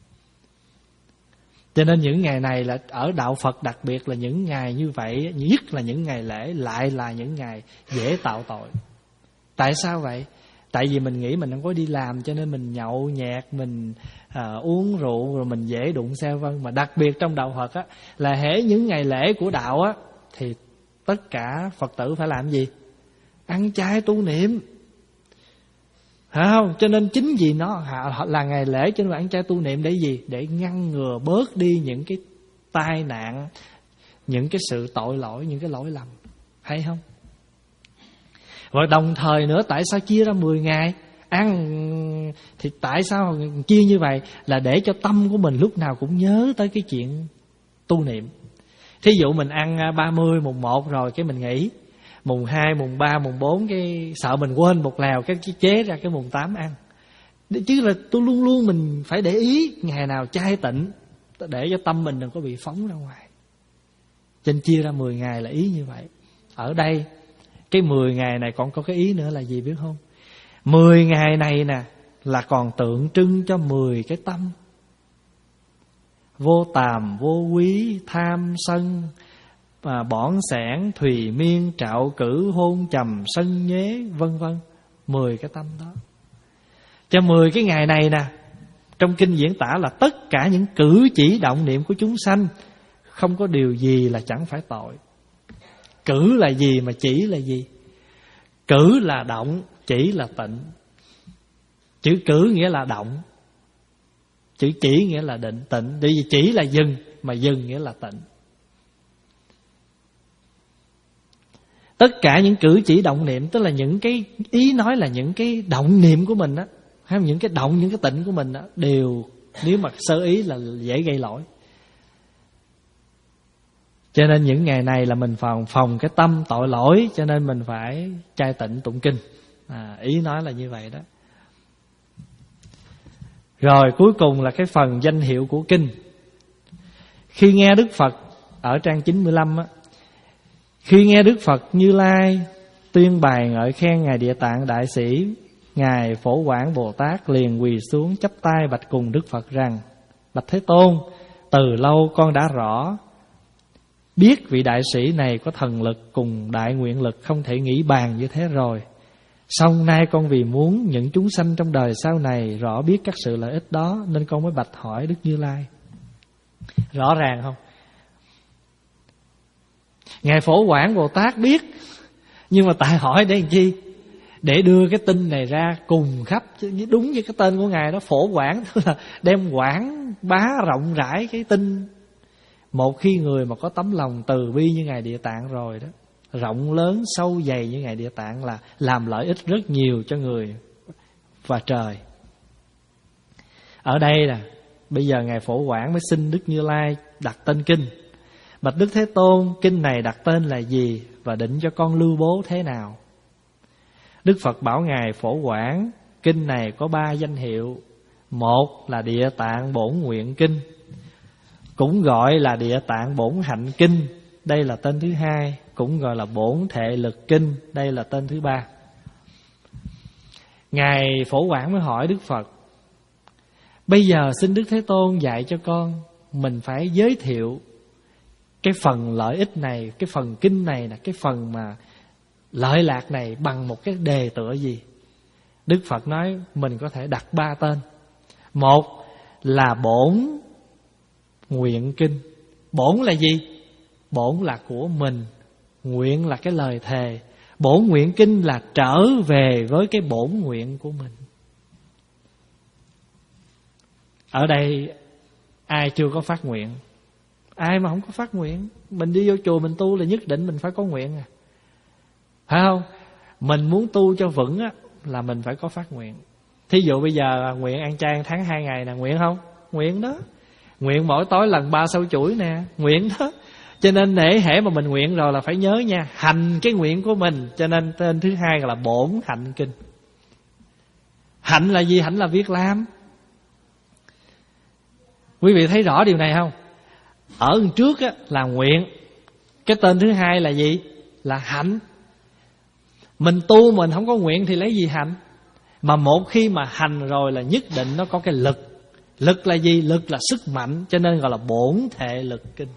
Cho nên những ngày này là ở đạo Phật đặc biệt là những ngày như vậy, nhất là những ngày lễ, lại là những ngày dễ tạo tội. Tại sao vậy? Tại vì mình nghĩ mình không có đi làm cho nên mình nhậu nhẹt, mình à, uống rượu rồi mình dễ đụng xe vân. Mà đặc biệt trong đạo Phật á, là hễ những ngày lễ của đạo á, thì tất cả Phật tử phải làm gì? Ăn chay tu niệm. Phải không? Cho nên chính vì nó là ngày lễ cho nên ăn chay tu niệm để gì? Để ngăn ngừa bớt đi những cái tai nạn, những cái sự tội lỗi, những cái lỗi lầm. Hay không? Và đồng thời nữa, tại sao chia ra mười ngày ăn? Thì tại sao chia như vậy? Là để cho tâm của mình lúc nào cũng nhớ tới cái chuyện tu niệm. Thí dụ mình ăn ba mươi, mùng một rồi cái mình nghỉ. Mùng hai, mùng ba, mùng bốn cái sợ mình quên một lèo, cái chế ra cái mùng tám ăn. Chứ là tôi luôn luôn mình phải để ý ngày nào chay tịnh, để cho tâm mình đừng có bị phóng ra ngoài. Trên chia ra mười ngày là ý như vậy. Ở đây cái mười ngày này còn có cái ý nữa là gì biết không? Mười ngày này nè là còn tượng trưng cho mười cái tâm: vô tàm, vô quý, tham sân, và bỏn sẻn, thùy miên, trạo cử, hôn trầm, sân nhế, vân vân. Mười cái tâm đó. Cho mười cái ngày này nè, trong kinh diễn tả là tất cả những cử chỉ động niệm của chúng sanh, không có điều gì là chẳng phải tội. Cử là gì mà chỉ là gì? Cử là động, chỉ là tịnh. Chữ cử nghĩa là động, chữ chỉ nghĩa là định, tịnh. Bởi vì chỉ là dừng, mà dừng nghĩa là tịnh. Tất cả những cử chỉ động niệm, tức là những cái ý nói là những cái động niệm của mình á, hay những cái động, những cái tịnh của mình á, đều nếu mà sơ ý là dễ gây lỗi. Cho nên những ngày này là mình phòng phòng cái tâm tội lỗi, cho nên mình phải cai tịnh tụng kinh. À, ý nói là như vậy đó. Rồi cuối cùng là cái phần danh hiệu của kinh. Khi nghe Đức Phật ở trang chín mươi lăm á, khi nghe Đức Phật Như Lai tuyên bài ngợi khen Ngài Địa Tạng Đại Sĩ, Ngài Phổ Quảng Bồ Tát liền quỳ xuống chắp tay bạch cùng Đức Phật rằng: Bạch Thế Tôn, từ lâu con đã rõ biết vị đại sĩ này có thần lực cùng đại nguyện lực không thể nghĩ bàn như thế rồi. Song nay con vì muốn những chúng sanh trong đời sau này rõ biết các sự lợi ích đó, nên con mới bạch hỏi Đức Như Lai. Rõ ràng không? Ngài Phổ Quảng Bồ Tát biết, nhưng mà tại hỏi để làm chi? Để đưa cái tin này ra cùng khắp. Đúng như cái tên của Ngài đó, Phổ Quảng, tức là đem quảng bá rộng rãi cái tin. Một khi người mà có tấm lòng từ bi như Ngài Địa Tạng rồi đó, rộng lớn sâu dày như Ngài Địa Tạng, là làm lợi ích rất nhiều cho người và trời. Ở đây là bây giờ Ngài Phổ Quảng mới xin Đức Như Lai đặt tên kinh. Bạch Đức Thế Tôn, kinh này đặt tên là gì và định cho con lưu bố thế nào? Đức Phật bảo Ngài Phổ Quảng, kinh này có ba danh hiệu. Một là Địa Tạng Bổn Nguyện Kinh, cũng gọi là Địa Tạng Bổn Hạnh Kinh, đây là tên thứ hai. Cũng gọi là Bổn Thệ Lực Kinh, đây là tên thứ ba. Ngài Phổ Quảng mới hỏi Đức Phật: bây giờ xin Đức Thế Tôn dạy cho con, mình phải giới thiệu cái phần lợi ích này, cái phần kinh này là cái phần mà lợi lạc này bằng một cái đề tựa gì? Đức Phật nói mình có thể đặt ba tên. Một là Bổn Nguyện Kinh. Bổn là gì? Bổn là của mình, nguyện là cái lời thề. Bổn Nguyện Kinh là trở về với cái bổn nguyện của mình. Ở đây ai chưa có phát nguyện? Ai mà không có phát nguyện? Mình đi vô chùa mình tu là nhất định mình phải có nguyện à, phải không? Mình muốn tu cho vững á, là mình phải có phát nguyện. Thí dụ bây giờ nguyện ăn chay tháng hai ngày nè, nguyện không? Nguyện đó. Nguyện mỗi tối lần ba sâu chuỗi nè, nguyện đó. Cho nên nể hễ mà mình nguyện rồi là phải nhớ nha, hành cái nguyện của mình. Cho nên tên thứ hai là Bổn Hạnh Kinh. Hạnh là gì? Hạnh là việc làm. Quý vị thấy rõ điều này không? Ở trước á, là nguyện. Cái tên thứ hai là gì? Là hạnh. Mình tu mình không có nguyện thì lấy gì hạnh? Mà một khi mà hành rồi là nhất định nó có cái lực. Lực là gì? Lực là sức mạnh. Cho nên gọi là Bổn Thệ Lực Kinh.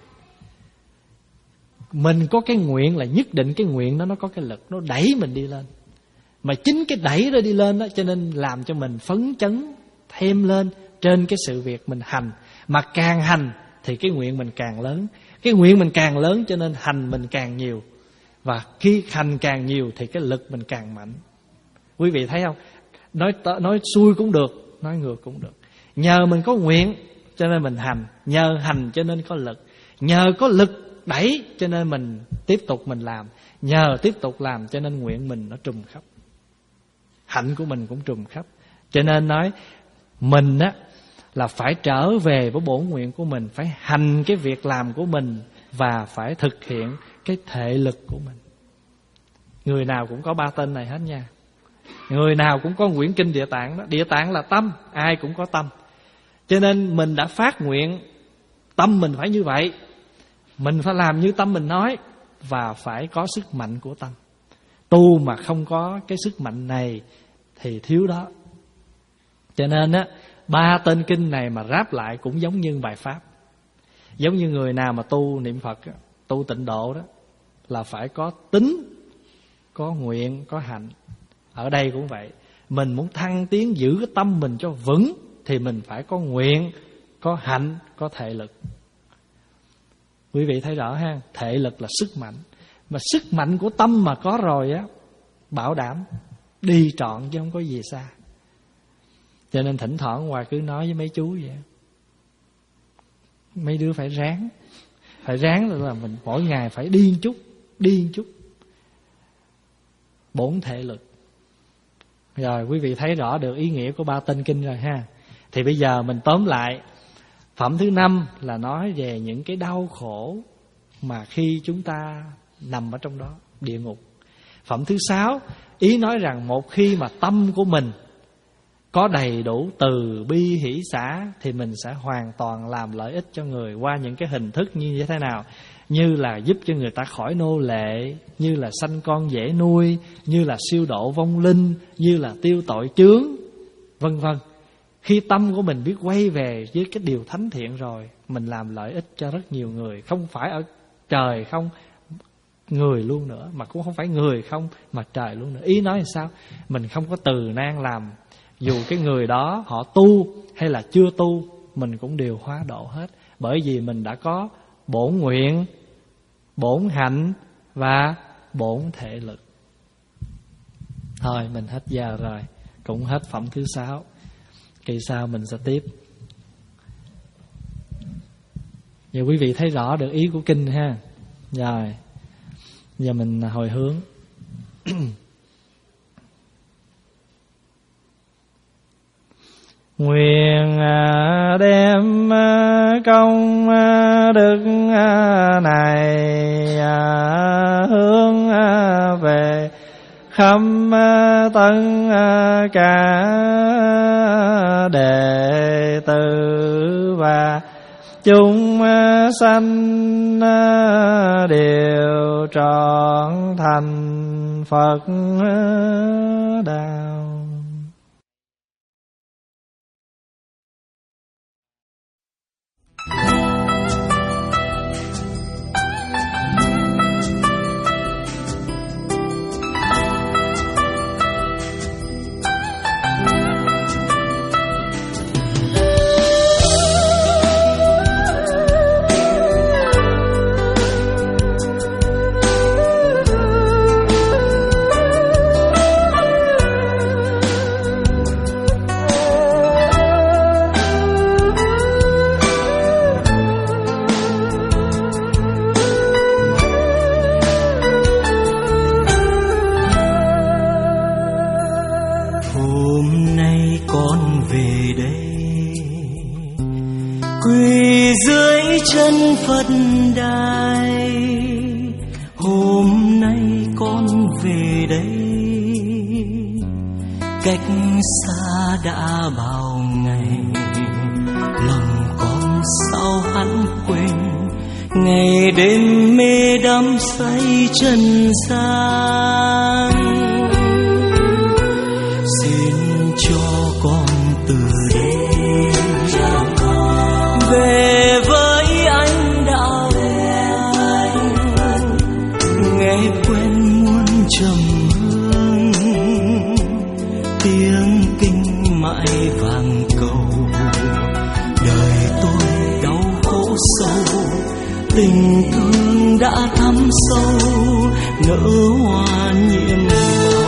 Mình có cái nguyện là nhất định cái nguyện đó nó có cái lực, nó đẩy mình đi lên. Mà chính cái đẩy đó đi lên đó, cho nên làm cho mình phấn chấn thêm lên trên cái sự việc mình hành. Mà càng hành thì cái nguyện mình càng lớn. Cái nguyện mình càng lớn cho nên hành mình càng nhiều. Và khi hành càng nhiều thì cái lực mình càng mạnh. Quý vị thấy không? Nói, nói xuôi cũng được, nói ngược cũng được. Nhờ mình có nguyện cho nên mình hành. Nhờ hành cho nên có lực. Nhờ có lực đẩy cho nên mình tiếp tục mình làm. Nhờ tiếp tục làm cho nên nguyện mình nó trùm khắp. Hạnh của mình cũng trùm khắp. Cho nên nói mình á là phải trở về với bổn nguyện của mình, phải hành cái việc làm của mình và phải thực hiện cái thể lực của mình. Người nào cũng có ba tên này hết nha. Người nào cũng có quyển kinh Địa Tạng đó. Địa Tạng là tâm, ai cũng có tâm. Cho nên mình đã phát nguyện tâm mình phải như vậy, mình phải làm như tâm mình nói, và phải có sức mạnh của tâm. Tu mà không có cái sức mạnh này thì thiếu đó. Cho nên á, ba tên kinh này mà ráp lại cũng giống như bài pháp. Giống như người nào mà tu niệm Phật, tu tịnh độ đó, là phải có tín, có nguyện, có hạnh. Ở đây cũng vậy. Mình muốn thăng tiến giữ cái tâm mình cho vững thì mình phải có nguyện, có hạnh, có thể lực. Quý vị thấy rõ ha, thể lực là sức mạnh. Mà sức mạnh của tâm mà có rồi á, bảo đảm đi trọn chứ không có gì xa. Cho nên thỉnh thoảng Hòa cứ nói với mấy chú vậy, mấy đứa phải ráng. Phải ráng là mình mỗi ngày phải đi một chút, đi một chút. Bổn thể lực. Rồi quý vị thấy rõ được ý nghĩa của ba tên kinh rồi ha. Thì bây giờ mình tóm lại. Phẩm thứ năm là nói về những cái đau khổ mà khi chúng ta nằm ở trong đó, địa ngục. Phẩm thứ sáu, ý nói rằng một khi mà tâm của mình có đầy đủ từ bi hỷ xả thì mình sẽ hoàn toàn làm lợi ích cho người qua những cái hình thức như thế nào? Như là giúp cho người ta khỏi nô lệ, như là sanh con dễ nuôi, như là siêu độ vong linh, như là tiêu tội chướng, vân vân. Khi tâm của mình biết quay về với cái điều thánh thiện rồi, mình làm lợi ích cho rất nhiều người. Không phải ở trời không, người luôn nữa. Mà cũng không phải người không, mà trời luôn nữa. Ý nói là sao? Mình không có từ nan làm. Dù cái người đó họ tu hay là chưa tu, mình cũng đều hóa độ hết. Bởi vì mình đã có bổn nguyện, bổn hạnh và bổn thể lực. Thôi mình hết giờ rồi, cũng hết phẩm thứ sáu. Kỳ sau mình sẽ tiếp. Giờ quý vị thấy rõ được ý của kinh ha. Rồi giờ mình hồi hướng. Nguyện đem công đức này hướng về khắp tất cả đệ tử và chúng sanh đều trọn thành Phật đạo. Phật đài, hôm nay con về đây, cách xa đã bao ngày, lòng con sao hắn quên ngày đêm mê đắm say trần gian. Xin cho con từ đây về với anh đạo anh, nghe quen muôn trầm hương, tiếng kinh mãi vang cầu. Đời tôi đau khổ sâu, tình thương đã thắm sâu, nở hoa nhiệm màu.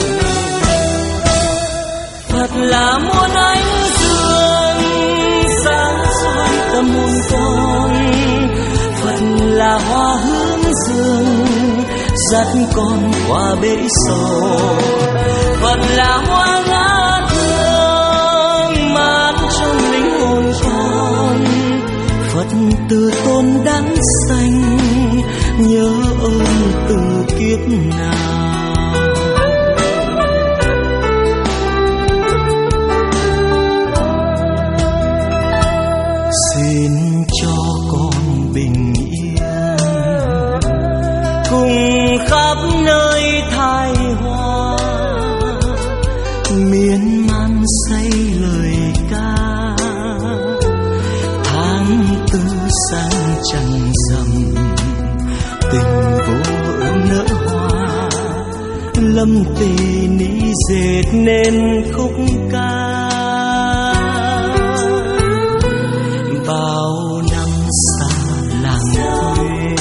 Thật là muôn ánh dương sáng soi tâm hồn con, Phật là hoa hướng dương dắt con qua bể sầu. Phật là hoa ngát hương mát trong linh hồn con, Phật từ tôn đáng xanh nhớ ơn từ kiếp nào. lâm tỳ ni dệt nên khúc ca. Bao năm xa làng quê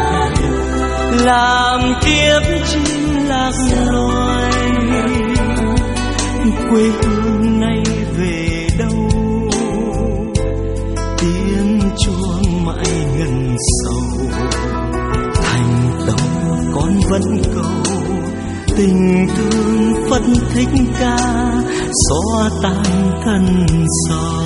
làm kiếp chim lạc loài, quê hương nay về đâu, tiếng chuông mãi ngân sầu. Thành tàu con vẫn cầu, tình thương phấn thích ca, xóa tan thân sầu.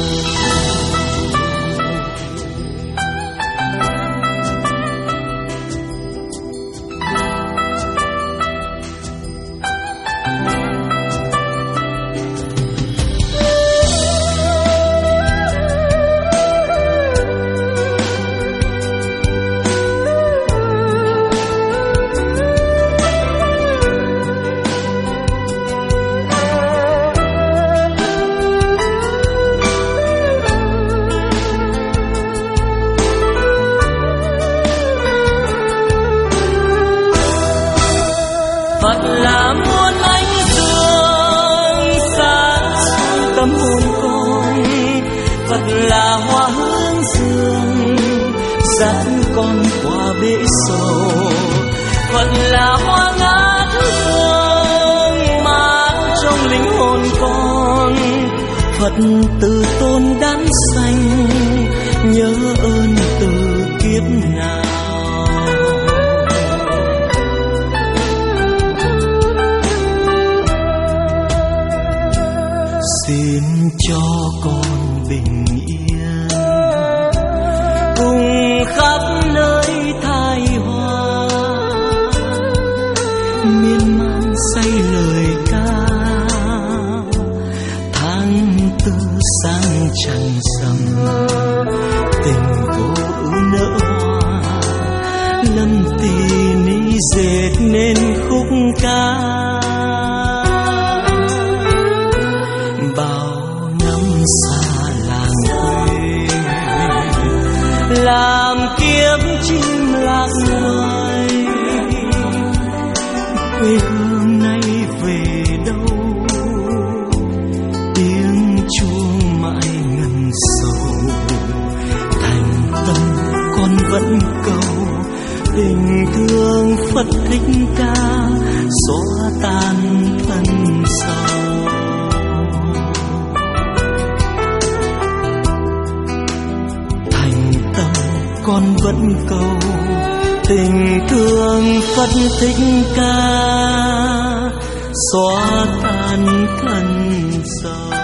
Phật là muôn ánh dương sáng soi tâm hồn con, Phật là hoa hướng dương dắt con qua bể sầu, Phật là hoa ngát hương mát trong linh hồn con, Phật từ tôn đán xanh nhớ ơn từ kiếp nào. Xin cho con bình yên cùng khắp nơi thái hoa, miên man say lời ca tháng tư sáng trăng rằm, tình vô ưu nở hoa, lâm tỳ ni dệt nên khúc ca. Bao năm xa làng quê làm kiếp chim lạc loài, quê hương nay về đâu, tiếng chuông mãi ngân sầu. Thành tâm con vẫn cầu, tình thương phật thích ca, xóa tan thân sầu. Con vẫn cầu, tình thương phật thích ca, xóa tan thân sầu.